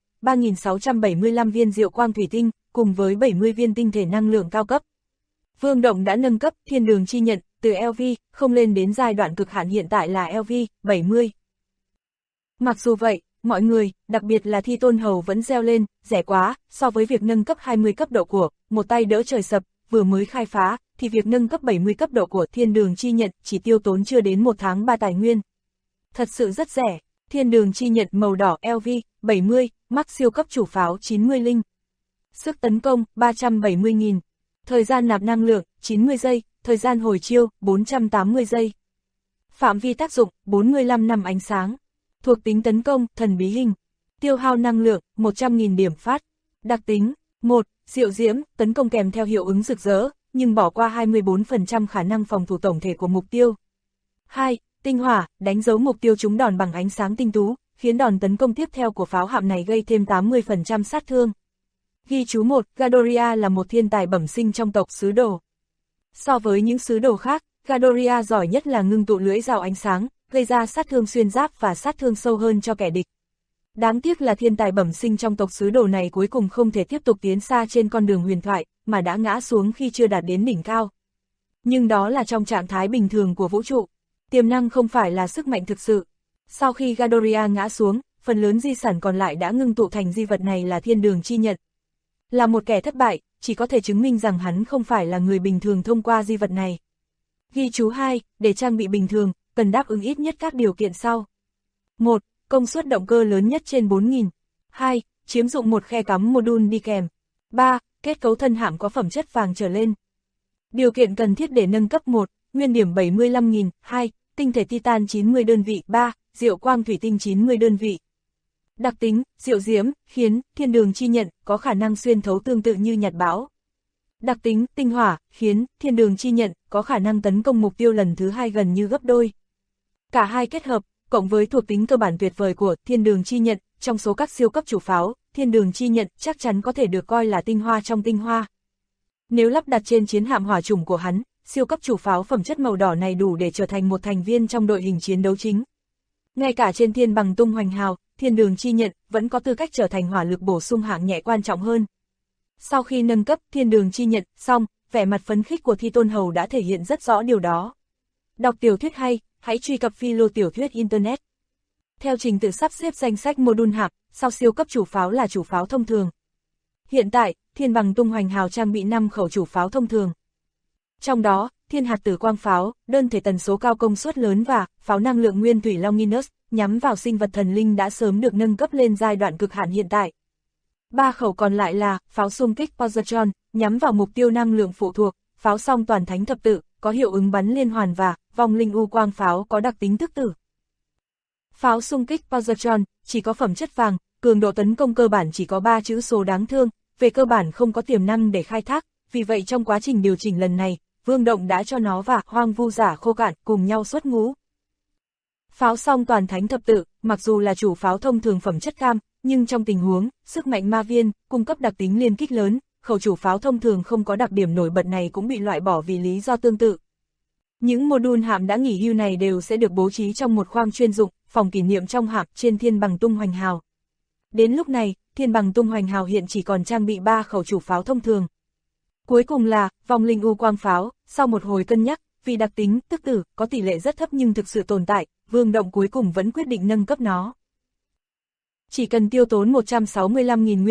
3.675 viên diệu quang thủy tinh, cùng với 70 viên tinh thể năng lượng cao cấp. Vương Động đã nâng cấp thiên đường chi nhận từ LV không lên đến giai đoạn cực hạn hiện tại là LV 70. Mặc dù vậy, mọi người, đặc biệt là Thi Tôn Hầu vẫn reo lên, rẻ quá, so với việc nâng cấp 20 cấp độ của một tay đỡ trời sập, vừa mới khai phá, thì việc nâng cấp 70 cấp độ của thiên đường chi nhận chỉ tiêu tốn chưa đến 1 tháng 3 tài nguyên. Thật sự rất rẻ, thiên đường chi nhận màu đỏ LV 70, mắc siêu cấp chủ pháo 90 linh. Sức tấn công 370.000. Thời gian nạp năng lượng 90 giây, thời gian hồi chiêu 480 giây. Phạm vi tác dụng 45 năm ánh sáng. Thuộc tính tấn công thần bí hình. Tiêu hao năng lượng 100.000 điểm phát. Đặc tính 1. Diệu diễm, tấn công kèm theo hiệu ứng rực rỡ, nhưng bỏ qua 24% khả năng phòng thủ tổng thể của mục tiêu. 2. Tinh hỏa, đánh dấu mục tiêu trúng đòn bằng ánh sáng tinh tú, khiến đòn tấn công tiếp theo của pháo hạm này gây thêm 80% sát thương. Ghi chú 1, Gadoria là một thiên tài bẩm sinh trong tộc sứ đồ. So với những sứ đồ khác, Gadoria giỏi nhất là ngưng tụ lưỡi dao ánh sáng, gây ra sát thương xuyên giáp và sát thương sâu hơn cho kẻ địch. Đáng tiếc là thiên tài bẩm sinh trong tộc sứ đồ này cuối cùng không thể tiếp tục tiến xa trên con đường huyền thoại, mà đã ngã xuống khi chưa đạt đến đỉnh cao. Nhưng đó là trong trạng thái bình thường của vũ trụ. Tiềm năng không phải là sức mạnh thực sự. Sau khi Gadoria ngã xuống, phần lớn di sản còn lại đã ngưng tụ thành di vật này là thiên đường chi nhận. Là một kẻ thất bại, chỉ có thể chứng minh rằng hắn không phải là người bình thường thông qua di vật này. Ghi chú 2, để trang bị bình thường, cần đáp ứng ít nhất các điều kiện sau. 1. Công suất động cơ lớn nhất trên 4.000. 2. Chiếm dụng một khe cắm module đi kèm. 3. Kết cấu thân hạm có phẩm chất vàng trở lên. Điều kiện cần thiết để nâng cấp 1. Nguyên điểm 75.000. 2. Tinh thể titan 90 đơn vị. 3. Diệu quang thủy tinh 90 đơn vị. Đặc tính, diệu diễm, khiến thiên đường chi nhận có khả năng xuyên thấu tương tự như nhật bão. Đặc tính, tinh hỏa, khiến thiên đường chi nhận có khả năng tấn công mục tiêu lần thứ 2 gần như gấp đôi. Cả hai kết hợp, cộng với thuộc tính cơ bản tuyệt vời của thiên đường chi nhận, trong số các siêu cấp chủ pháo, thiên đường chi nhận chắc chắn có thể được coi là tinh hoa trong tinh hoa. Nếu lắp đặt trên chiến hạm hỏa chủng của hắn, siêu cấp chủ pháo phẩm chất màu đỏ này đủ để trở thành một thành viên trong đội hình chiến đấu chính. Ngay cả trên thiên bằng tung hoành hào, thiên đường chi nhận vẫn có tư cách trở thành hỏa lực bổ sung hạng nhẹ quan trọng hơn. Sau khi nâng cấp thiên đường chi nhận xong, vẻ mặt phấn khích của Thi Tôn Hầu đã thể hiện rất rõ điều đó. Đọc tiểu thuyết hay, hãy truy cập Philo tiểu thuyết Internet. Theo trình tự sắp xếp danh sách module hạm, sau siêu cấp chủ pháo là chủ pháo thông thường. Hiện tại, thiên bằng tung hoành hào trang bị 5 khẩu chủ pháo thông thường. Trong đó, thiên hạt tử quang pháo, đơn thể tần số cao công suất lớn và pháo năng lượng nguyên thủy Longinus, nhắm vào sinh vật thần linh đã sớm được nâng cấp lên giai đoạn cực hạn hiện tại. 3 khẩu còn lại là pháo xung kích Positron, nhắm vào mục tiêu năng lượng phụ thuộc, pháo song toàn thánh thập tự, có hiệu ứng bắn liên hoàn và vong linh u quang pháo có đặc tính tức tử. Pháo xung kích Positron chỉ có phẩm chất vàng, cường độ tấn công cơ bản chỉ có 3 chữ số đáng thương, về cơ bản không có tiềm năng để khai thác, vì vậy trong quá trình điều chỉnh lần này, Vương Động đã cho nó và hoang vu giả khô cạn cùng nhau xuất ngũ. Pháo song toàn thánh thập tự, mặc dù là chủ pháo thông thường phẩm chất cam, nhưng trong tình huống sức mạnh ma viên cung cấp đặc tính liên kích lớn, khẩu chủ pháo thông thường không có đặc điểm nổi bật này cũng bị loại bỏ vì lý do tương tự. Những module hạm đã nghỉ hưu này đều sẽ được bố trí trong một khoang chuyên dụng, phòng kỷ niệm trong hạm trên thiên bằng tung hoành hào. Đến lúc này, thiên bằng tung hoành hào hiện chỉ còn trang bị 3 khẩu chủ pháo thông thường. Cuối cùng là vong linh u quang pháo, sau một hồi cân nhắc, vì đặc tính tức tử có tỷ lệ rất thấp nhưng thực sự tồn tại, Vương Động cuối cùng vẫn quyết định nâng cấp nó. Chỉ cần tiêu tốn 165.000 nguyên điểm,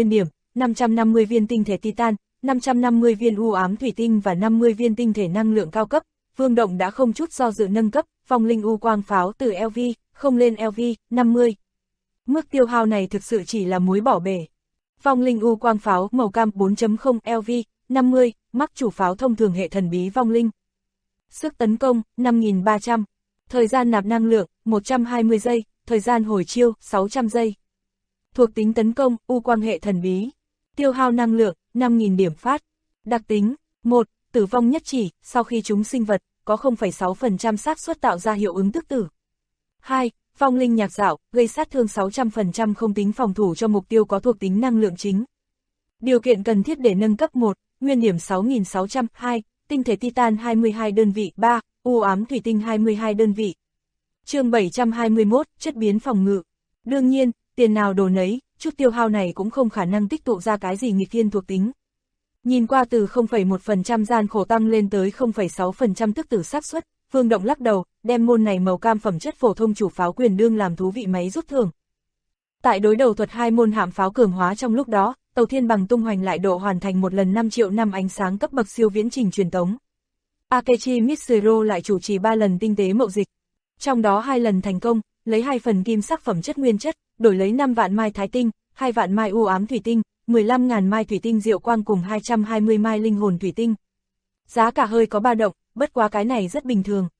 550 viên tinh thể titan, 550 viên u ám thủy tinh và 50 viên tinh thể năng lượng cao cấp. Vương Động đã không chút do dự nâng cấp vong linh u quang pháo từ LV, không lên LV, 50. Mức tiêu hao này thực sự chỉ là muối bỏ bể. Vong linh u quang pháo màu cam 4.0 LV, 50, mắc chủ pháo thông thường hệ thần bí vong linh. Sức tấn công, 5.300. Thời gian nạp năng lượng, 120 giây, thời gian hồi chiêu, 600 giây. Thuộc tính tấn công, u quang hệ thần bí. Tiêu hao năng lượng, 5.000 điểm phát. Đặc tính, 1. Tử vong nhất chỉ, sau khi chúng sinh vật, có 0,6% xác suất tạo ra hiệu ứng tức tử. 2. Vong linh nhạc dạo, gây sát thương 600% không tính phòng thủ cho mục tiêu có thuộc tính năng lượng chính. Điều kiện cần thiết để nâng cấp 1, nguyên điểm 6.600, 2, tinh thể titan 22 đơn vị, 3, u ám thủy tinh 22 đơn vị. Chương 721, chất biến phòng ngự. Đương nhiên, tiền nào đồ nấy, chút tiêu hao này cũng không khả năng tích tụ ra cái gì nghịch thiên thuộc tính. Nhìn qua từ 0,1% gian khổ tăng lên tới 0,6% tức tử xác suất, Vương Động lắc đầu, đem môn này màu cam phẩm chất phổ thông chủ pháo quyền đương làm thú vị máy rút thưởng. Tại đối đầu thuật 2 môn hạm pháo cường hóa trong lúc đó, tàu thiên bằng tung hoành lại độ hoàn thành một lần 5 triệu năm ánh sáng cấp bậc siêu viễn trình truyền tống. Akechi Mitsuru lại chủ trì 3 lần tinh tế mậu dịch. Trong đó 2 lần thành công, lấy 2 phần kim sắc phẩm chất nguyên chất, đổi lấy 5 vạn mai thái tinh, 2 vạn mai u ám thủy tinh, 15.000 mai thủy tinh diệu quang cùng 220 mai linh hồn thủy tinh. Giá cả hơi có ba động, bất quá cái này rất bình thường.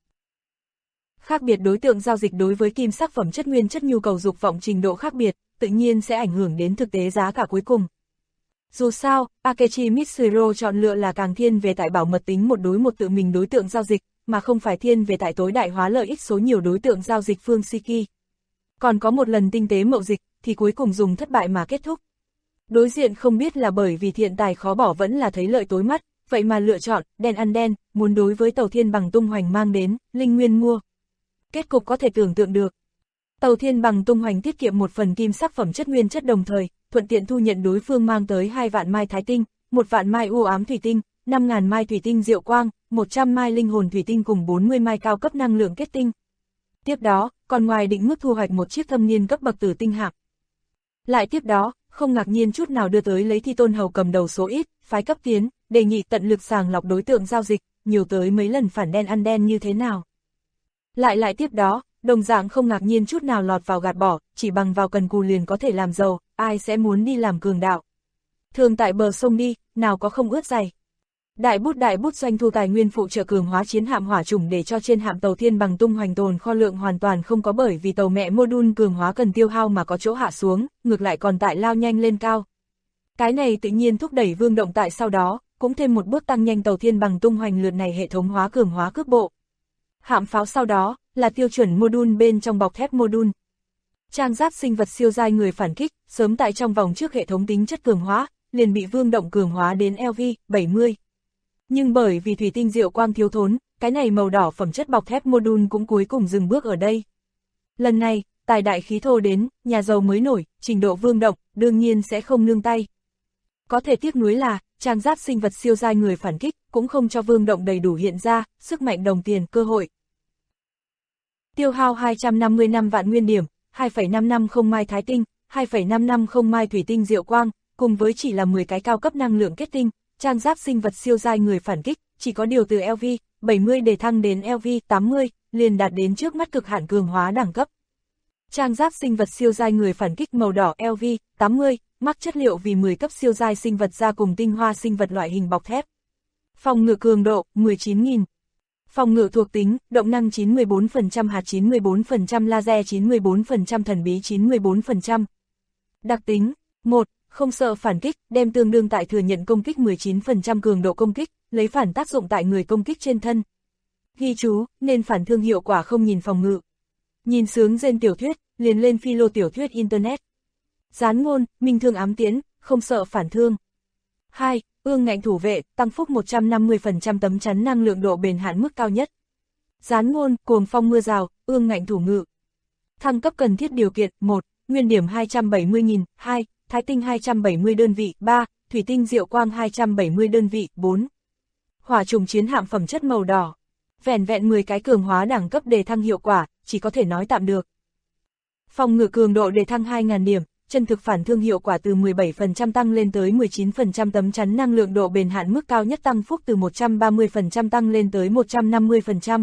Khác biệt đối tượng giao dịch đối với kim sắc phẩm chất nguyên chất nhu cầu dục vọng trình độ khác biệt, tự nhiên sẽ ảnh hưởng đến thực tế giá cả cuối cùng. Dù sao, Akechi Mitsuru chọn lựa là càng thiên về tại bảo mật tính một đối một tự mình đối tượng giao dịch, mà không phải thiên về tại tối đại hóa lợi ích số nhiều đối tượng giao dịch phương Shiki. Còn có một lần tinh tế mậu dịch, thì cuối cùng dùng thất bại mà kết thúc. Đối diện không biết là bởi vì thiện tài khó bỏ vẫn là thấy lợi tối mắt, vậy mà lựa chọn, đen ăn đen, muốn đối với tàu thiên bằng tung hoành mang đến, linh nguyên mua. Kết cục có thể tưởng tượng được. Tàu thiên bằng tung hoành tiết kiệm một phần kim sắc phẩm chất nguyên chất đồng thời, thuận tiện thu nhận đối phương mang tới 2 vạn mai thái tinh, 1 vạn mai u ám thủy tinh, 5.000 mai thủy tinh diệu quang, 100 mai linh hồn thủy tinh cùng 40 mai cao cấp năng lượng kết tinh. Tiếp đó, còn ngoài định mức thu hoạch một chiếc thâm niên cấp bậc tử tinh hạm. Lại tiếp đó, không ngạc nhiên chút nào đưa tới lấy Thi Tôn Hầu cầm đầu số ít, phái cấp tiến, đề nghị tận lực sàng lọc đối tượng giao dịch, nhiều tới mấy lần phản đen ăn đen như thế nào. Lại tiếp đó, đồng dạng không ngạc nhiên chút nào lọt vào gạt bỏ, chỉ bằng vào cần cù liền có thể làm giàu, ai sẽ muốn đi làm cường đạo. Thường tại bờ sông đi, nào có không ướt giày. Đại bút doanh thu tài nguyên phụ trợ cường hóa chiến hạm hỏa chủng để cho trên hạm tàu thiên bằng tung hoành tồn kho lượng hoàn toàn không có bởi vì tàu mẹ module cường hóa cần tiêu hao mà có chỗ hạ xuống, ngược lại còn tại lao nhanh lên cao. Cái này tự nhiên thúc đẩy Vương Động tại sau đó, cũng thêm một bước tăng nhanh tàu thiên bằng tung hoành lượt này hệ thống hóa cường hóa cước bộ. Hạm pháo sau đó, là tiêu chuẩn module bên trong bọc thép module. Trang giáp sinh vật siêu giai người phản kích, sớm tại trong vòng trước hệ thống tính chất cường hóa, liền bị Vương Động cường hóa đến LV, 70. Nhưng bởi vì thủy tinh diệu quang thiếu thốn, cái này màu đỏ phẩm chất bọc thép module cũng cuối cùng dừng bước ở đây. Lần này, tài đại khí thô đến, nhà giàu mới nổi, trình độ Vương Động, đương nhiên sẽ không nương tay. Có thể tiếc nuối là, trang giáp sinh vật siêu giai người phản kích, cũng không cho Vương Động đầy đủ hiện ra, sức mạnh đồng tiền, cơ hội. Tiêu hao 255 vạn nguyên điểm, 2,550 mai thái tinh, 2,550 mai thủy tinh diệu quang, cùng với chỉ là 10 cái cao cấp năng lượng kết tinh, trang giáp sinh vật siêu giai người phản kích, chỉ có điều từ LV 70 để thăng đến LV 80, liền đạt đến trước mắt cực hạn cường hóa đẳng cấp. Trang giáp sinh vật siêu giai người phản kích màu đỏ LV 80, mắc chất liệu vì 10 cấp siêu giai sinh vật ra cùng tinh hoa sinh vật loại hình bọc thép. Phòng ngự cường độ 19.000. Phòng ngự thuộc tính, động năng 94%, hạt 94%, laser 94%, thần bí 94%. Đặc tính, 1. Không sợ phản kích, đem tương đương tại thừa nhận công kích 19% cường độ công kích, lấy phản tác dụng tại người công kích trên thân. Ghi chú, nên phản thương hiệu quả không nhìn phòng ngự. Nhìn sướng gen tiểu thuyết, liền lên philo tiểu thuyết Internet. Gián ngôn, minh thương ám tiễn, không sợ phản thương. 2. Ương ngạnh thủ vệ, tăng phúc 150% tấm chắn năng lượng độ bền hạn mức cao nhất. Gián ngôn, cuồng phong mưa rào, ương ngạnh thủ ngự. Thăng cấp cần thiết điều kiện, 1. Nguyên điểm 270.000, 2. Thái tinh 270 đơn vị, 3. Thủy tinh diệu quang 270 đơn vị, 4. Hỏa trùng chiến hạm phẩm chất màu đỏ. Vẻn vẹn 10 cái cường hóa đẳng cấp đề thăng hiệu quả, chỉ có thể nói tạm được. Phòng ngự cường độ đề thăng 2.000 điểm, chân thực phản thương hiệu quả từ 17% tăng lên tới 19%, tấm chắn năng lượng độ bền hạn mức cao nhất tăng phúc từ 130% tăng lên tới 150%.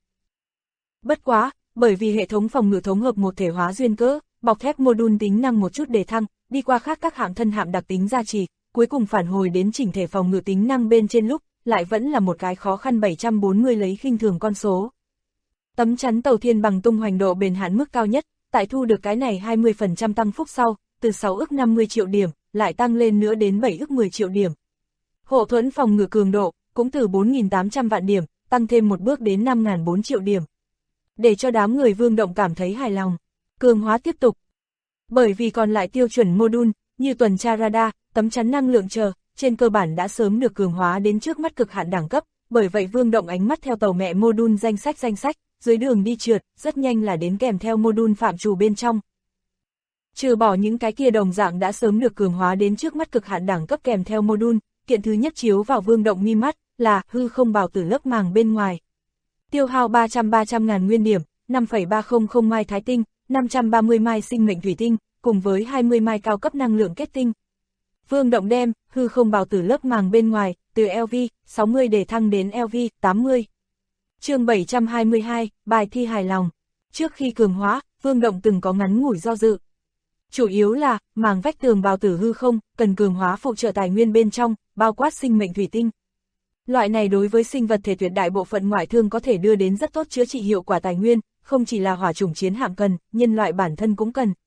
Bất quá, bởi vì hệ thống phòng ngự thống hợp một thể hóa duyên cớ, bọc thép module tính năng một chút đề thăng, đi qua khác các hạng thân hạm đặc tính gia trì, cuối cùng phản hồi đến chỉnh thể phòng ngự tính năng bên trên lúc, lại vẫn là một cái khó khăn 740 lấy khinh thường con số. Tấm chắn tàu thiên bằng tung hoành độ bền hạn mức cao nhất, tại thu được cái này 20% tăng phúc sau, từ 6 ức 50 triệu điểm, lại tăng lên nữa đến 7 ức 10 triệu điểm. Hộ thuẫn phòng ngự cường độ, cũng từ 4.800 vạn điểm, tăng thêm một bước đến 5.400 triệu điểm. Để cho đám người Vương Động cảm thấy hài lòng, cường hóa tiếp tục. Bởi vì còn lại tiêu chuẩn module, như tuần tra radar, tấm chắn năng lượng chờ, trên cơ bản đã sớm được cường hóa đến trước mắt cực hạn đẳng cấp, bởi vậy Vương Động ánh mắt theo tàu mẹ module danh sách, dưới đường đi trượt, rất nhanh là đến kèm theo module phạm trù bên trong. Trừ bỏ những cái kia đồng dạng đã sớm được cường hóa đến trước mắt cực hạn đẳng cấp kèm theo module, kiện thứ nhất chiếu vào Vương Động mi mắt, là hư không bào tử lớp màng bên ngoài. Tiêu hao 300 ngàn nguyên điểm, 5,300 mai thái tinh, 530 mai sinh mệnh thủy tinh, cùng với 20 mai cao cấp năng lượng kết tinh. Vương Động đem hư không bào tử lớp màng bên ngoài, từ LV 60 để thăng đến LV 80. Chương 722, bài thi hài lòng. Trước khi cường hóa, Vương Động từng có ngắn ngủi do dự. Chủ yếu là, màng vách tường bào tử hư không, cần cường hóa phụ trợ tài nguyên bên trong, bao quát sinh mệnh thủy tinh. Loại này đối với sinh vật thể tuyệt đại bộ phận ngoại thương có thể đưa đến rất tốt chữa trị hiệu quả tài nguyên, không chỉ là hỏa chủng chiến hạm cần, nhân loại bản thân cũng cần.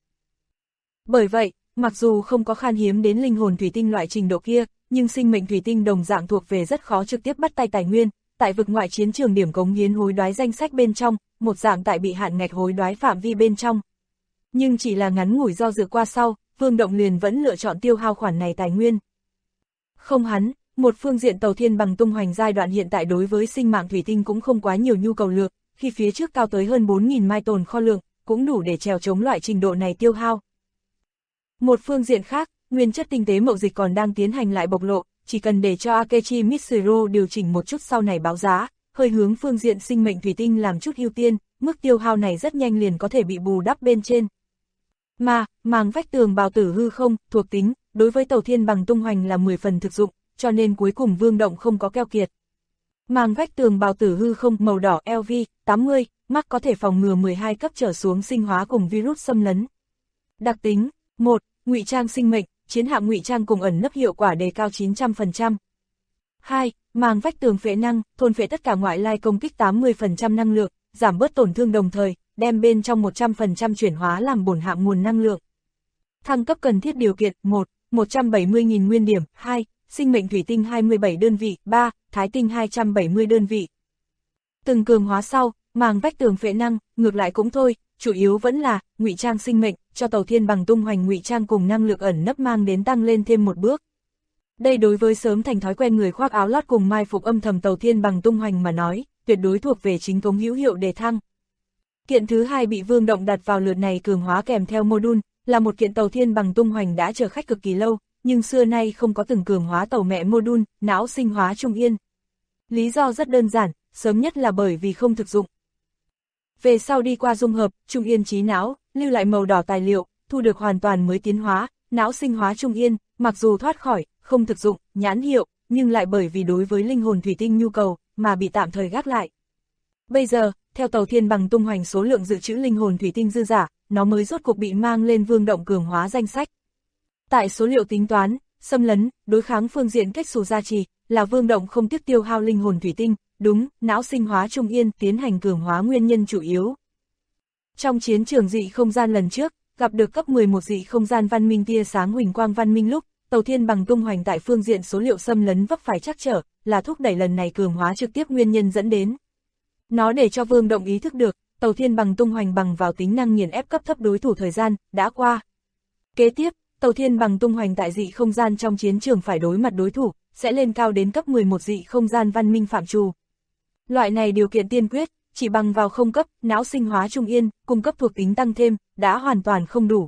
Bởi vậy, mặc dù không có khan hiếm đến linh hồn thủy tinh loại trình độ kia, nhưng sinh mệnh thủy tinh đồng dạng thuộc về rất khó trực tiếp bắt tay tài nguyên, tại vực ngoại chiến trường điểm cống hiến hối đoái danh sách bên trong, một dạng tại bị hạn ngạch hối đoái phạm vi bên trong. Nhưng chỉ là ngắn ngủi do dự qua sau, Vương Động liền vẫn lựa chọn tiêu hao khoản này tài nguyên. Không hắn, một phương diện tàu thiên bằng tung hoành giai đoạn hiện tại đối với sinh mạng thủy tinh cũng không quá nhiều nhu cầu lượng, khi phía trước cao tới hơn 4.000 mai tồn kho lượng, cũng đủ để trèo chống loại trình độ này tiêu hao. Một phương diện khác, nguyên chất tinh tế mậu dịch còn đang tiến hành lại bộc lộ, chỉ cần để cho Akechi Mitsuru điều chỉnh một chút sau này báo giá, hơi hướng phương diện sinh mệnh thủy tinh làm chút ưu tiên, mức tiêu hao này rất nhanh liền có thể bị bù đắp bên trên. Mà, màng vách tường bào tử hư không, thuộc tính, đối với tàu thiên bằng tung hoành là 10 phần thực dụng, cho nên cuối cùng Vương Động không có keo kiệt. Màng vách tường bào tử hư không màu đỏ LV 80, mắc có thể phòng ngừa 12 cấp trở xuống sinh hóa cùng virus xâm lấn. Đặc tính 1. Ngụy trang sinh mệnh, chiến hạm ngụy trang cùng ẩn nấp hiệu quả đề cao 900%. 2. Màng vách tường phệ năng, thôn phệ tất cả ngoại lai công kích 80% năng lượng, giảm bớt tổn thương đồng thời, đem bên trong 100% chuyển hóa làm bổn hạm nguồn năng lượng. Thăng cấp cần thiết điều kiện 1. 170.000 nguyên điểm, 2. Sinh mệnh thủy tinh 27 đơn vị, 3. Thái tinh 270 đơn vị. Từng cường hóa sau, màng vách tường phệ năng, ngược lại cũng thôi, chủ yếu vẫn là ngụy trang sinh mệnh, cho tàu thiên bằng tung hoành ngụy trang cùng năng lực ẩn nấp mang đến tăng lên thêm một bước. Đây đối với sớm thành thói quen người khoác áo lót cùng mai phục âm thầm tàu thiên bằng tung hoành mà nói, tuyệt đối thuộc về chính cống hữu hiệu đề thăng. Kiện thứ hai bị Vương Động đặt vào lượt này cường hóa kèm theo module, là một kiện tàu thiên bằng tung hoành đã chờ khách cực kỳ lâu, nhưng xưa nay không có từng cường hóa tàu mẹ module, não sinh hóa trung yên. Lý do rất đơn giản, sớm nhất là bởi vì không thực dụng. Về sau đi qua dung hợp, trung yên trí não, lưu lại màu đỏ tài liệu, thu được hoàn toàn mới tiến hóa, não sinh hóa trung yên, mặc dù thoát khỏi, không thực dụng, nhãn hiệu, nhưng lại bởi vì đối với linh hồn thủy tinh nhu cầu, mà bị tạm thời gác lại. Bây giờ, theo tàu thiên bằng tung hoành số lượng dự trữ linh hồn thủy tinh dư giả, nó mới rốt cuộc bị mang lên Vương Động cường hóa danh sách. Tại số liệu tính toán, xâm lấn, đối kháng phương diện cách xù gia trì, là Vương Động không tiếc tiêu hao linh hồn thủy tinh, đúng, não sinh hóa trung yên tiến hành cường hóa nguyên nhân chủ yếu. Trong chiến trường dị không gian lần trước, gặp được cấp 11 dị không gian văn minh tia sáng huỳnh quang văn minh lúc, tàu thiên bằng tung hoành tại phương diện số liệu xâm lấn vấp phải trắc trở, là thúc đẩy lần này cường hóa trực tiếp nguyên nhân dẫn đến. Nó để cho Vương Động ý thức được, tàu thiên bằng tung hoành bằng vào tính năng nghiền ép cấp thấp đối thủ thời gian, đã qua. Kế tiếp, tàu thiên bằng tung hoành tại dị không gian trong chiến trường phải đối mặt đối thủ, sẽ lên cao đến cấp 11 dị không gian văn minh phạm trù. Loại này điều kiện tiên quyết, chỉ bằng vào không cấp, não sinh hóa trung yên, cung cấp thuộc tính tăng thêm, đã hoàn toàn không đủ.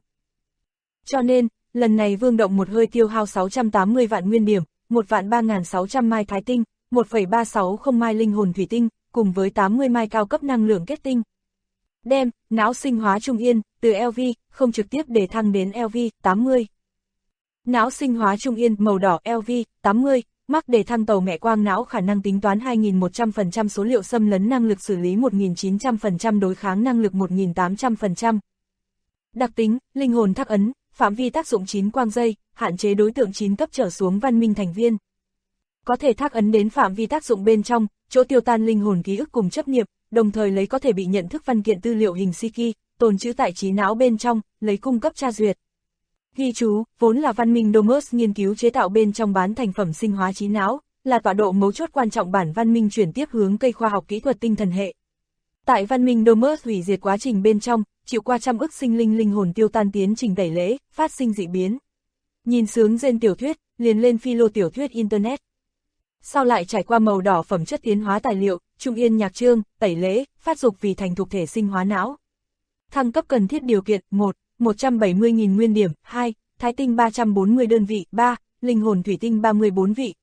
Cho nên, lần này Vương Động một hơi tiêu hao 680 vạn nguyên điểm, 1.3600 mai thái tinh, 1,360 mai linh hồn thủy tinh, cùng với 80 mai cao cấp năng lượng kết tinh. Đem, não sinh hóa trung yên, từ LV, không trực tiếp để thăng đến LV, 80. Não sinh hóa trung yên, màu đỏ LV, 80, mắc để thăng tàu mẹ quang não khả năng tính toán 2100% số liệu xâm lấn năng lực xử lý 1900% đối kháng năng lực 1800%. Đặc tính, linh hồn thắc ấn, phạm vi tác dụng 9 quang dây, hạn chế đối tượng 9 cấp trở xuống văn minh thành viên. Có thể thắc ấn đến phạm vi tác dụng bên trong, chỗ tiêu tan linh hồn ký ức cùng chấp niệm, đồng thời lấy có thể bị nhận thức văn kiện tư liệu hình Siki, tồn trữ tại trí não bên trong, lấy cung cấp tra duyệt. Ghi chú, vốn là văn minh Domus nghiên cứu chế tạo bên trong bán thành phẩm sinh hóa trí não, là tọa độ mấu chốt quan trọng bản văn minh chuyển tiếp hướng cây khoa học kỹ thuật tinh thần hệ. Tại văn minh Domus hủy diệt quá trình bên trong, chịu qua trăm ức sinh linh linh hồn tiêu tan tiến trình tẩy lễ, phát sinh dị biến. Nhìn sướng gen tiểu thuyết, liền lên philo tiểu thuyết Internet. Sau lại trải qua màu đỏ phẩm chất tiến hóa tài liệu, trung yên nhạc chương, tẩy lễ, phát dục vì thành thục thể sinh hóa não. Thăng cấp cần thiết điều kiện: 1. 170.000 nguyên điểm, 2. Thái tinh 340 đơn vị, 3. Linh hồn thủy tinh 34 vị.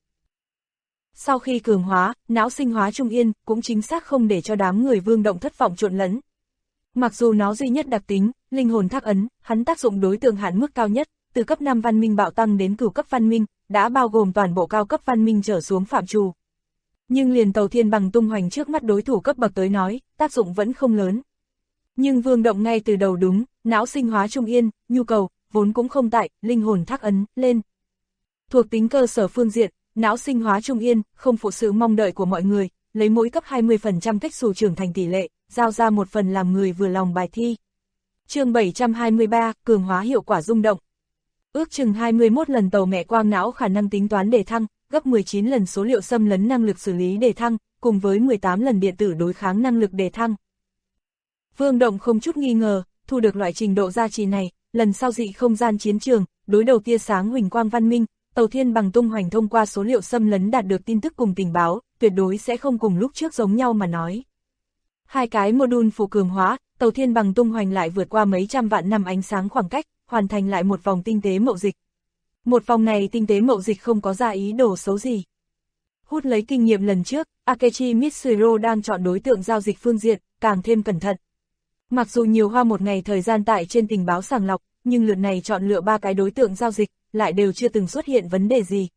Sau khi cường hóa, não sinh hóa trung yên, cũng chính xác không để cho đám người Vương Động thất vọng trộn lẫn. Mặc dù nó duy nhất đặc tính, linh hồn thác ấn, hắn tác dụng đối tượng hạn mức cao nhất, từ cấp 5 văn minh bạo tăng đến cửu cấp văn minh, đã bao gồm toàn bộ cao cấp văn minh trở xuống phạm trù. Nhưng liền tàu thiên bằng tung hoành trước mắt đối thủ cấp bậc tới nói, tác dụng vẫn không lớn. Nhưng Vương Động ngay từ đầu đúng, não sinh hóa trung yên, nhu cầu, vốn cũng không tại, linh hồn thác ấn, lên. Thuộc tính cơ sở phương diện, não sinh hóa trung yên, không phụ sự mong đợi của mọi người, lấy mỗi cấp 20% cách xù trưởng thành tỷ lệ, giao ra một phần làm người vừa lòng bài thi. Chương 723, cường hóa hiệu quả rung động. Ước chừng 21 lần tàu mẹ quang não khả năng tính toán đề thăng, gấp 19 lần số liệu xâm lấn năng lực xử lý đề thăng, cùng với 18 lần điện tử đối kháng năng lực đề thăng. Vương Động không chút nghi ngờ, thu được loại trình độ gia trì này, lần sau dị không gian chiến trường, đối đầu tia sáng huỳnh quang văn minh, tàu thiên bằng tung hoành thông qua số liệu xâm lấn đạt được tin tức cùng tình báo, tuyệt đối sẽ không cùng lúc trước giống nhau mà nói. Hai cái module phụ cường hóa, tàu thiên bằng tung hoành lại vượt qua mấy trăm vạn năm ánh sáng khoảng cách, hoàn thành lại một vòng tinh tế mậu dịch. Một vòng này tinh tế mậu dịch không có ra ý đồ xấu gì. Hút lấy kinh nghiệm lần trước, Akechi Mitsuhiro đang chọn đối tượng giao dịch phương diện, càng thêm cẩn thận. Mặc dù nhiều hoa một ngày thời gian tại trên tình báo sàng lọc, nhưng lượt này chọn lựa 3 cái đối tượng giao dịch, lại đều chưa từng xuất hiện vấn đề gì.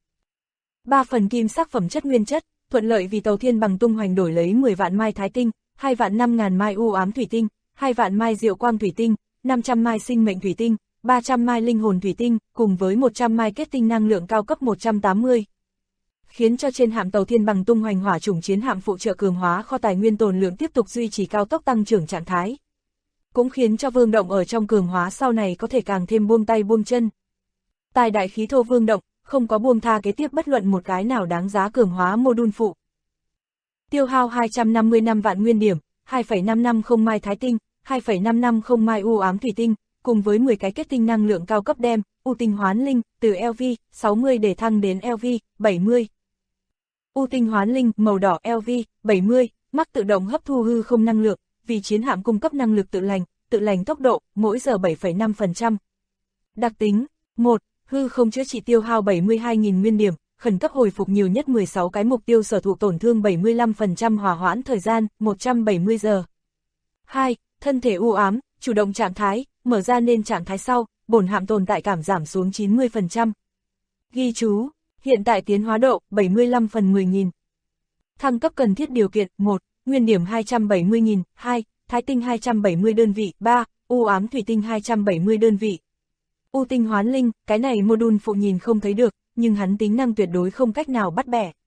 3 phần kim sắc phẩm chất nguyên chất, thuận lợi vì tàu thiên bằng tung hoành đổi lấy 10 vạn mai thái tinh, 2 vạn 5.000 mai u ám thủy tinh, 2 vạn mai diệu quang thủy tinh, 500 mai sinh mệnh thủy tinh, 300 mai linh hồn thủy tinh, cùng với 100 mai kết tinh năng lượng cao cấp 180. Khiến cho trên hạm tàu thiên bằng tung hoành hỏa chủng chiến hạm phụ trợ cường hóa kho tài nguyên tồn lượng tiếp tục duy trì cao tốc tăng trưởng trạng thái. Cũng khiến cho Vương Động ở trong cường hóa sau này có thể càng thêm buông tay buông chân. Tài đại khí thô Vương Động, không có buông tha kế tiếp bất luận một cái nào đáng giá cường hóa module phụ. Tiêu hao 255 vạn nguyên điểm, 2,550 mai thái tinh, 2,550 mai u ám thủy tinh, cùng với 10 cái kết tinh năng lượng cao cấp đem, u tinh hoán linh, từ LV, 60 để thăng đến LV, 70. U tinh hoán linh, màu đỏ LV, 70, mắc tự động hấp thu hư không năng lượng, vì chiến hạm cung cấp năng lực tự lành tốc độ, mỗi giờ 7,5%. Đặc tính, 1. Hư không chữa trị tiêu hao 72.000 nguyên điểm, khẩn cấp hồi phục nhiều nhất 16 cái mục tiêu sở thụ tổn thương 75% hòa hoãn thời gian, 170 giờ. 2. Thân thể u ám, chủ động trạng thái, mở ra nên trạng thái sau, bổn hạm tồn tại cảm giảm xuống 90%. Ghi chú, hiện tại tiến hóa độ, 75 phần 10.000. Thăng cấp cần thiết điều kiện, 1. Nguyên điểm 270.000, 2. Thái tinh 270 đơn vị, 3. U ám thủy tinh 270 đơn vị. U tinh hoán linh, cái này module phụ nhìn không thấy được, nhưng hắn tính năng tuyệt đối không cách nào bắt bẻ.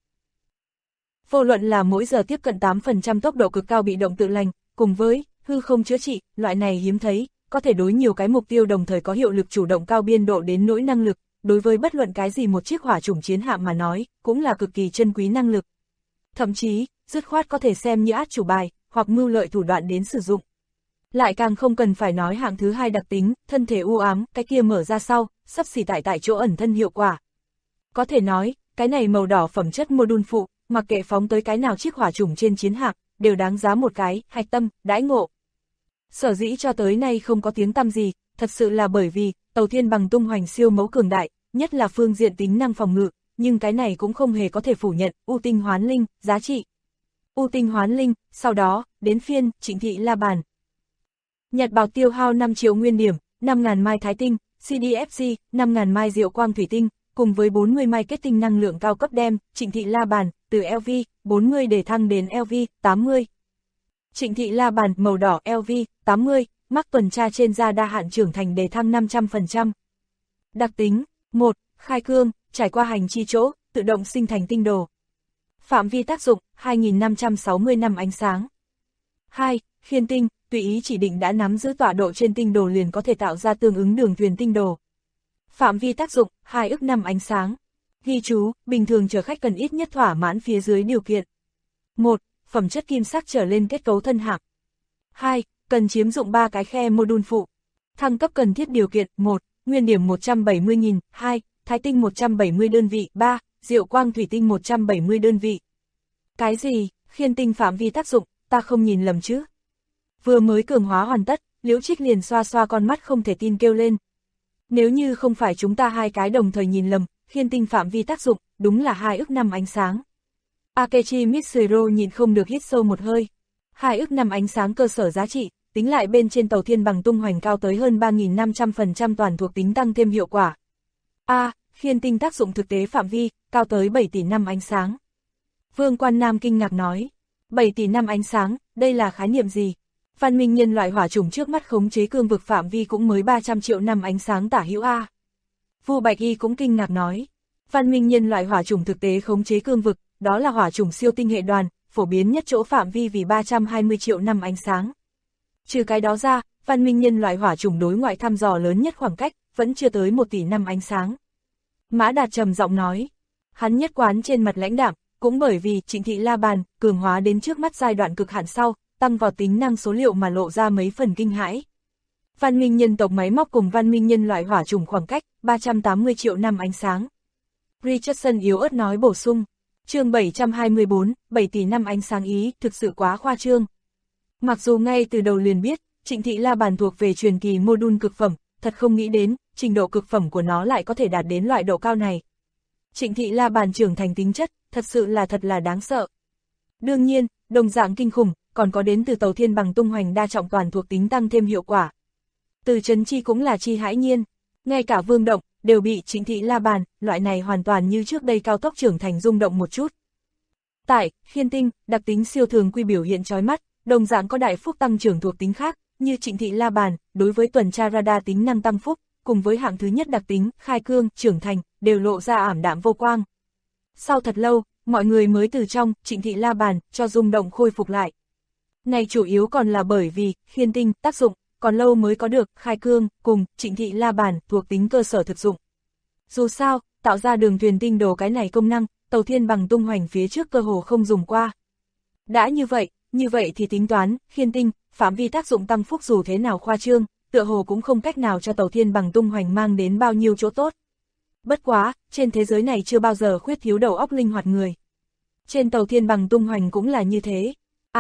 Vô luận là mỗi giờ tiếp cận 8% tốc độ cực cao bị động tự lành, cùng với hư không chữa trị, loại này hiếm thấy, có thể đối nhiều cái mục tiêu đồng thời có hiệu lực chủ động cao biên độ đến nỗi năng lực, đối với bất luận cái gì một chiếc hỏa chủng chiến hạm mà nói, cũng là cực kỳ chân quý năng lực. Thậm chí, dứt khoát có thể xem như át chủ bài, hoặc mưu lợi thủ đoạn đến sử dụng. Lại càng không cần phải nói hạng thứ 2 đặc tính, thân thể u ám, cái kia mở ra sau, sắp xỉ tại chỗ ẩn thân hiệu quả. Có thể nói, cái này màu đỏ phẩm chất module phụ, mặc kệ phóng tới cái nào chiếc hỏa chủng trên chiến hạm, đều đáng giá một cái, hạch tâm, đãi ngộ. Sở dĩ cho tới nay không có tiếng tăm gì, thật sự là bởi vì, tàu thiên bằng tung hoành siêu mẫu cường đại, nhất là phương diện tính năng phòng ngự, nhưng cái này cũng không hề có thể phủ nhận, u tinh hoán linh, giá trị. U Tinh Hoán Linh, sau đó, đến phiên, Trịnh Thị La Bàn. Nhật Bảo tiêu hao 5 triệu nguyên điểm, 5.000 mai thái tinh, CDFC, 5.000 mai diệu quang thủy tinh, cùng với 40 mai kết tinh năng lượng cao cấp đem, Trịnh Thị La Bàn, từ LV, 40 để thăng đến LV, 80. Trịnh Thị La Bàn, màu đỏ LV, 80, mắc tuần tra trên da đa hạn trưởng thành để thăng 500%. Đặc tính, 1. Khai cương, trải qua hành chi chỗ, tự động sinh thành tinh đồ. Phạm vi tác dụng, 2560 năm ánh sáng. 2. Khiên tinh, tùy ý chỉ định đã nắm giữ tọa độ trên tinh đồ liền có thể tạo ra tương ứng đường thuyền tinh đồ. Phạm vi tác dụng, 2 ức năm ánh sáng. Ghi chú, bình thường chở khách cần ít nhất thỏa mãn phía dưới điều kiện. 1. Phẩm chất kim sắc trở lên kết cấu thân hạm. 2. Cần chiếm dụng 3 cái khe module phụ. Thăng cấp cần thiết điều kiện, 1. Nguyên điểm 170.000, 2. Thái tinh 170 đơn vị, 3. Diệu quang thủy tinh 170 đơn vị. Cái gì, khiên tinh phạm vi tác dụng, ta không nhìn lầm chứ? Vừa mới cường hóa hoàn tất, Liễu Trích liền xoa xoa con mắt không thể tin kêu lên. Nếu như không phải chúng ta hai cái đồng thời nhìn lầm, khiên tinh phạm vi tác dụng, đúng là 2 ức năm ánh sáng. Akechi Mitsuro nhìn không được hít sâu một hơi. 2 ức năm ánh sáng cơ sở giá trị, tính lại bên trên tàu thiên bằng tung hoành cao tới hơn 3.500% toàn thuộc tính tăng thêm hiệu quả. Khiên tinh tác dụng thực tế phạm vi, cao tới 7 tỷ năm ánh sáng. Vương Quan Nam kinh ngạc nói, 7 tỷ năm ánh sáng, đây là khái niệm gì? Văn minh nhân loại hỏa chủng trước mắt khống chế cương vực phạm vi cũng mới 300 triệu năm ánh sáng tả hữu A. Vu Bạch Y cũng kinh ngạc nói, văn minh nhân loại hỏa chủng thực tế khống chế cương vực, đó là hỏa chủng siêu tinh hệ đoàn, phổ biến nhất chỗ phạm vi vì 320 triệu năm ánh sáng. Trừ cái đó ra, văn minh nhân loại hỏa chủng đối ngoại thăm dò lớn nhất khoảng cách, vẫn chưa tới 1 tỷ năm ánh sáng. Mã Đạt trầm giọng nói, hắn nhất quán trên mặt lãnh đạm, cũng bởi vì Trịnh Thị La Bàn, cường hóa đến trước mắt giai đoạn cực hạn sau, tăng vào tính năng số liệu mà lộ ra mấy phần kinh hãi. Văn minh nhân tộc máy móc cùng văn minh nhân loại hỏa chủng khoảng cách, 380 triệu năm ánh sáng. Richardson yếu ớt nói bổ sung, chương 724, 7 tỷ năm ánh sáng ý, thực sự quá khoa trương. Mặc dù ngay từ đầu liền biết, Trịnh Thị La Bàn thuộc về truyền kỳ module cực phẩm, thật không nghĩ đến, trình độ cực phẩm của nó lại có thể đạt đến loại độ cao này. Trịnh Thị La Bàn trưởng thành tính chất, thật là đáng sợ. Đương nhiên, đồng dạng kinh khủng, còn có đến từ tàu thiên bằng tung hoành đa trọng toàn thuộc tính tăng thêm hiệu quả. Từ Trấn Chi cũng là chi hãi nhiên, ngay cả Vương Động, đều bị Trịnh Thị La Bàn, loại này hoàn toàn như trước đây cao tốc trưởng thành rung động một chút. Tại, khiên tinh, đặc tính siêu thường quy biểu hiện chói mắt, đồng dạng có đại phúc tăng trưởng thuộc tính khác, như Trịnh Thị La Bàn, đối với tuần tra radar tính năng tăng phúc, cùng với hạng thứ nhất đặc tính, khai cương, trưởng thành, đều lộ ra ảm đạm vô quang. Sau thật lâu, mọi người mới từ trong Trịnh Thị La Bàn cho rung động khôi phục lại. Này chủ yếu còn là bởi vì, khiên tinh, tác dụng, còn lâu mới có được, khai cương, cùng, Trịnh Thị La Bàn, thuộc tính cơ sở thực dụng. Dù sao, tạo ra đường thuyền tinh đồ cái này công năng, tàu thiên bằng tung hoành phía trước cơ hồ không dùng qua. Đã như vậy thì tính toán, khiên tinh, phạm vi tác dụng tăng phúc dù thế nào khoa trương, tựa hồ cũng không cách nào cho tàu thiên bằng tung hoành mang đến bao nhiêu chỗ tốt. Bất quá, trên thế giới này chưa bao giờ khuyết thiếu đầu óc linh hoạt người. Trên tàu thiên bằng tung hoành cũng là như thế.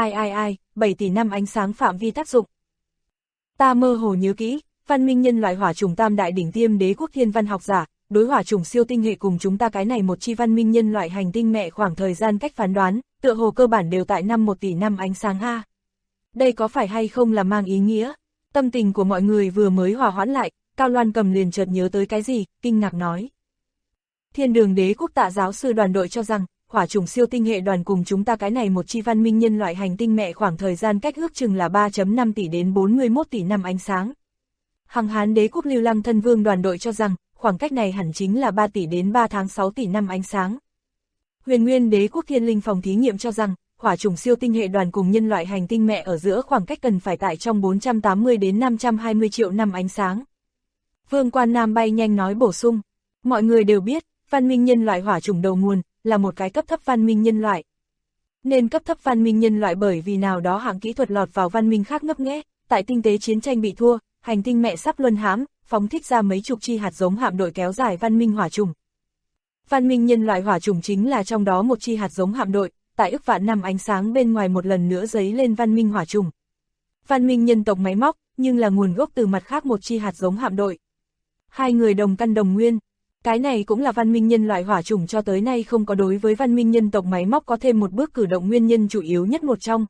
7 tỷ năm ánh sáng phạm vi tác dụng. Ta mơ hồ nhớ kỹ, văn minh nhân loại hỏa chủng tam đại đỉnh tiêm đế quốc thiên văn học giả, đối hỏa chủng siêu tinh hệ cùng chúng ta cái này một chi văn minh nhân loại hành tinh mẹ khoảng thời gian cách phán đoán, tựa hồ cơ bản đều tại năm 1 tỷ năm ánh sáng a. Đây có phải hay không là mang ý nghĩa? Tâm tình của mọi người vừa mới hòa hoãn lại, Cao Loan Cầm liền chợt nhớ tới cái gì, kinh ngạc nói. Thiên Đường Đế quốc Tạ giáo sư đoàn đội cho rằng, hỏa chủng siêu tinh hệ đoàn cùng chúng ta cái này một chi văn minh nhân loại hành tinh mẹ khoảng thời gian cách ước chừng là 3,5 tỷ đến 41 tỷ năm ánh sáng. Hằng Hán Đế quốc Lưu Lăng Thân Vương đoàn đội cho rằng, khoảng cách này hẳn chính là 3 tỷ đến 3 tháng 6 tỷ năm ánh sáng. Huyền Nguyên Đế quốc Thiên Linh phòng thí nghiệm cho rằng, hỏa chủng siêu tinh hệ đoàn cùng nhân loại hành tinh mẹ ở giữa khoảng cách cần phải tại trong 480 đến 520 triệu năm ánh sáng. Vương Quan Nam bay nhanh nói bổ sung, mọi người đều biết, văn minh nhân loại hỏa chủng đầu nguồn, là một cái cấp thấp văn minh nhân loại. Nên cấp thấp văn minh nhân loại bởi vì nào đó hạng kỹ thuật lọt vào văn minh khác ngấp nghé, tại tinh tế chiến tranh bị thua, hành tinh mẹ sắp luân hãm, phóng thích ra mấy chục chi hạt giống hạm đội kéo dài văn minh hỏa chủng. Văn minh nhân loại hỏa chủng chính là trong đó một chi hạt giống hạm đội, tại ức vạn năm ánh sáng bên ngoài một lần nữa dấy lên văn minh hỏa chủng. Văn minh nhân tộc máy móc, nhưng là nguồn gốc từ mặt khác một chi hạt giống hạm đội. Hai người đồng căn đồng nguyên, Cái này cũng là văn minh nhân loại hỏa chủng cho tới nay không có đối với văn minh nhân tộc máy móc có thêm một bước cử động nguyên nhân chủ yếu nhất một trong.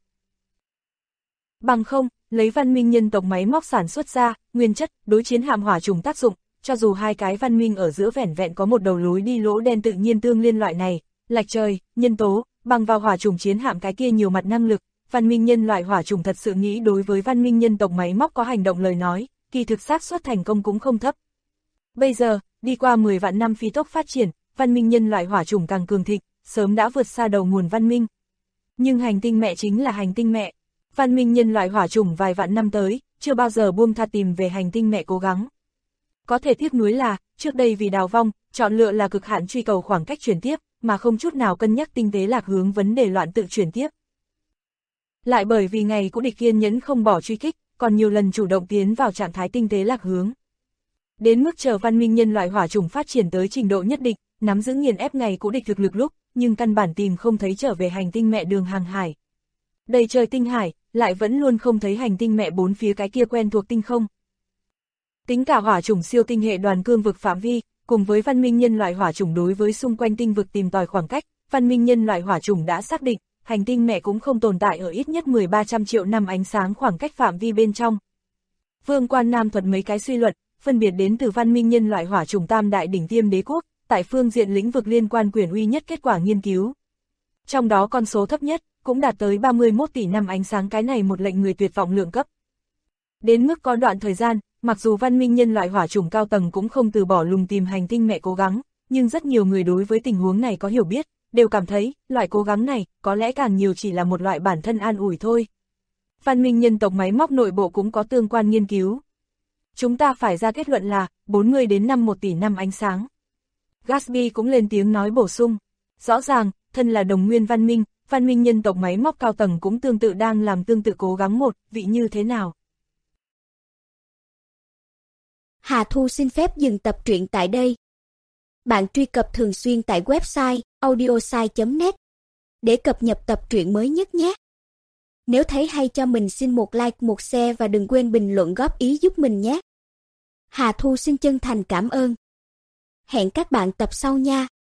Bằng không, lấy văn minh nhân tộc máy móc sản xuất ra, nguyên chất, đối chiến hạm hỏa chủng tác dụng, cho dù hai cái văn minh ở giữa vẻn vẹn có một đầu lối đi lỗ đen tự nhiên tương liên loại này, lạch trời, nhân tố, bằng vào hỏa chủng chiến hạm cái kia nhiều mặt năng lực, văn minh nhân loại hỏa chủng thật sự nghĩ đối với văn minh nhân tộc máy móc có hành động lời nói, kỳ thực xác suất thành công cũng không thấp. Bây giờ, đi qua 10 vạn năm phi tốc phát triển, văn minh nhân loại hỏa chủng càng cường thịnh, sớm đã vượt xa đầu nguồn văn minh. Nhưng hành tinh mẹ chính là hành tinh mẹ. Văn minh nhân loại hỏa chủng vài vạn năm tới, chưa bao giờ buông tha tìm về hành tinh mẹ cố gắng. Có thể tiếc nuối là, trước đây vì đào vong, chọn lựa là cực hạn truy cầu khoảng cách chuyển tiếp, mà không chút nào cân nhắc tinh tế lạc hướng vấn đề loạn tự chuyển tiếp. Lại bởi vì ngày cũ địch kiên nhẫn không bỏ truy kích, còn nhiều lần chủ động tiến vào trạng thái tinh tế lạc hướng. Đến mức chờ văn minh nhân loại hỏa chủng phát triển tới trình độ nhất định, nắm giữ nghiền ép ngày cũ địch thực lực lúc, nhưng căn bản tìm không thấy trở về hành tinh mẹ đường hàng hải. Đầy trời tinh hải, lại vẫn luôn không thấy hành tinh mẹ bốn phía cái kia quen thuộc tinh không. Tính cả hỏa chủng siêu tinh hệ đoàn cương vực phạm vi, cùng với văn minh nhân loại hỏa chủng đối với xung quanh tinh vực tìm tòi khoảng cách, văn minh nhân loại hỏa chủng đã xác định, hành tinh mẹ cũng không tồn tại ở ít nhất 1300 triệu năm ánh sáng khoảng cách phạm vi bên trong. Vương Quan Nam thuật mấy cái suy luận, phân biệt đến từ văn minh nhân loại hỏa chủng tam đại đỉnh tiêm đế quốc, tại phương diện lĩnh vực liên quan quyền uy nhất kết quả nghiên cứu. Trong đó con số thấp nhất, cũng đạt tới 31 tỷ năm ánh sáng cái này một lệnh người tuyệt vọng lượng cấp. Đến mức có đoạn thời gian, mặc dù văn minh nhân loại hỏa chủng cao tầng cũng không từ bỏ lùng tìm hành tinh mẹ cố gắng, nhưng rất nhiều người đối với tình huống này có hiểu biết, đều cảm thấy, loại cố gắng này, có lẽ càng nhiều chỉ là một loại bản thân an ủi thôi. Văn minh nhân tộc máy móc nội bộ cũng có tương quan nghiên cứu. Chúng ta phải ra kết luận là, 40 đến 51 tỷ năm ánh sáng. Gatsby cũng lên tiếng nói bổ sung. Rõ ràng, thân là đồng nguyên văn minh nhân tộc máy móc cao tầng cũng tương tự đang làm tương tự cố gắng một, vị như thế nào. Hà Thu xin phép dừng tập truyện tại đây. Bạn truy cập thường xuyên tại website audiosai.net để cập nhật tập truyện mới nhất nhé. Nếu thấy hay cho mình xin một like, một share và đừng quên bình luận góp ý giúp mình nhé. Hà Thu xin chân thành cảm ơn. Hẹn các bạn tập sau nha.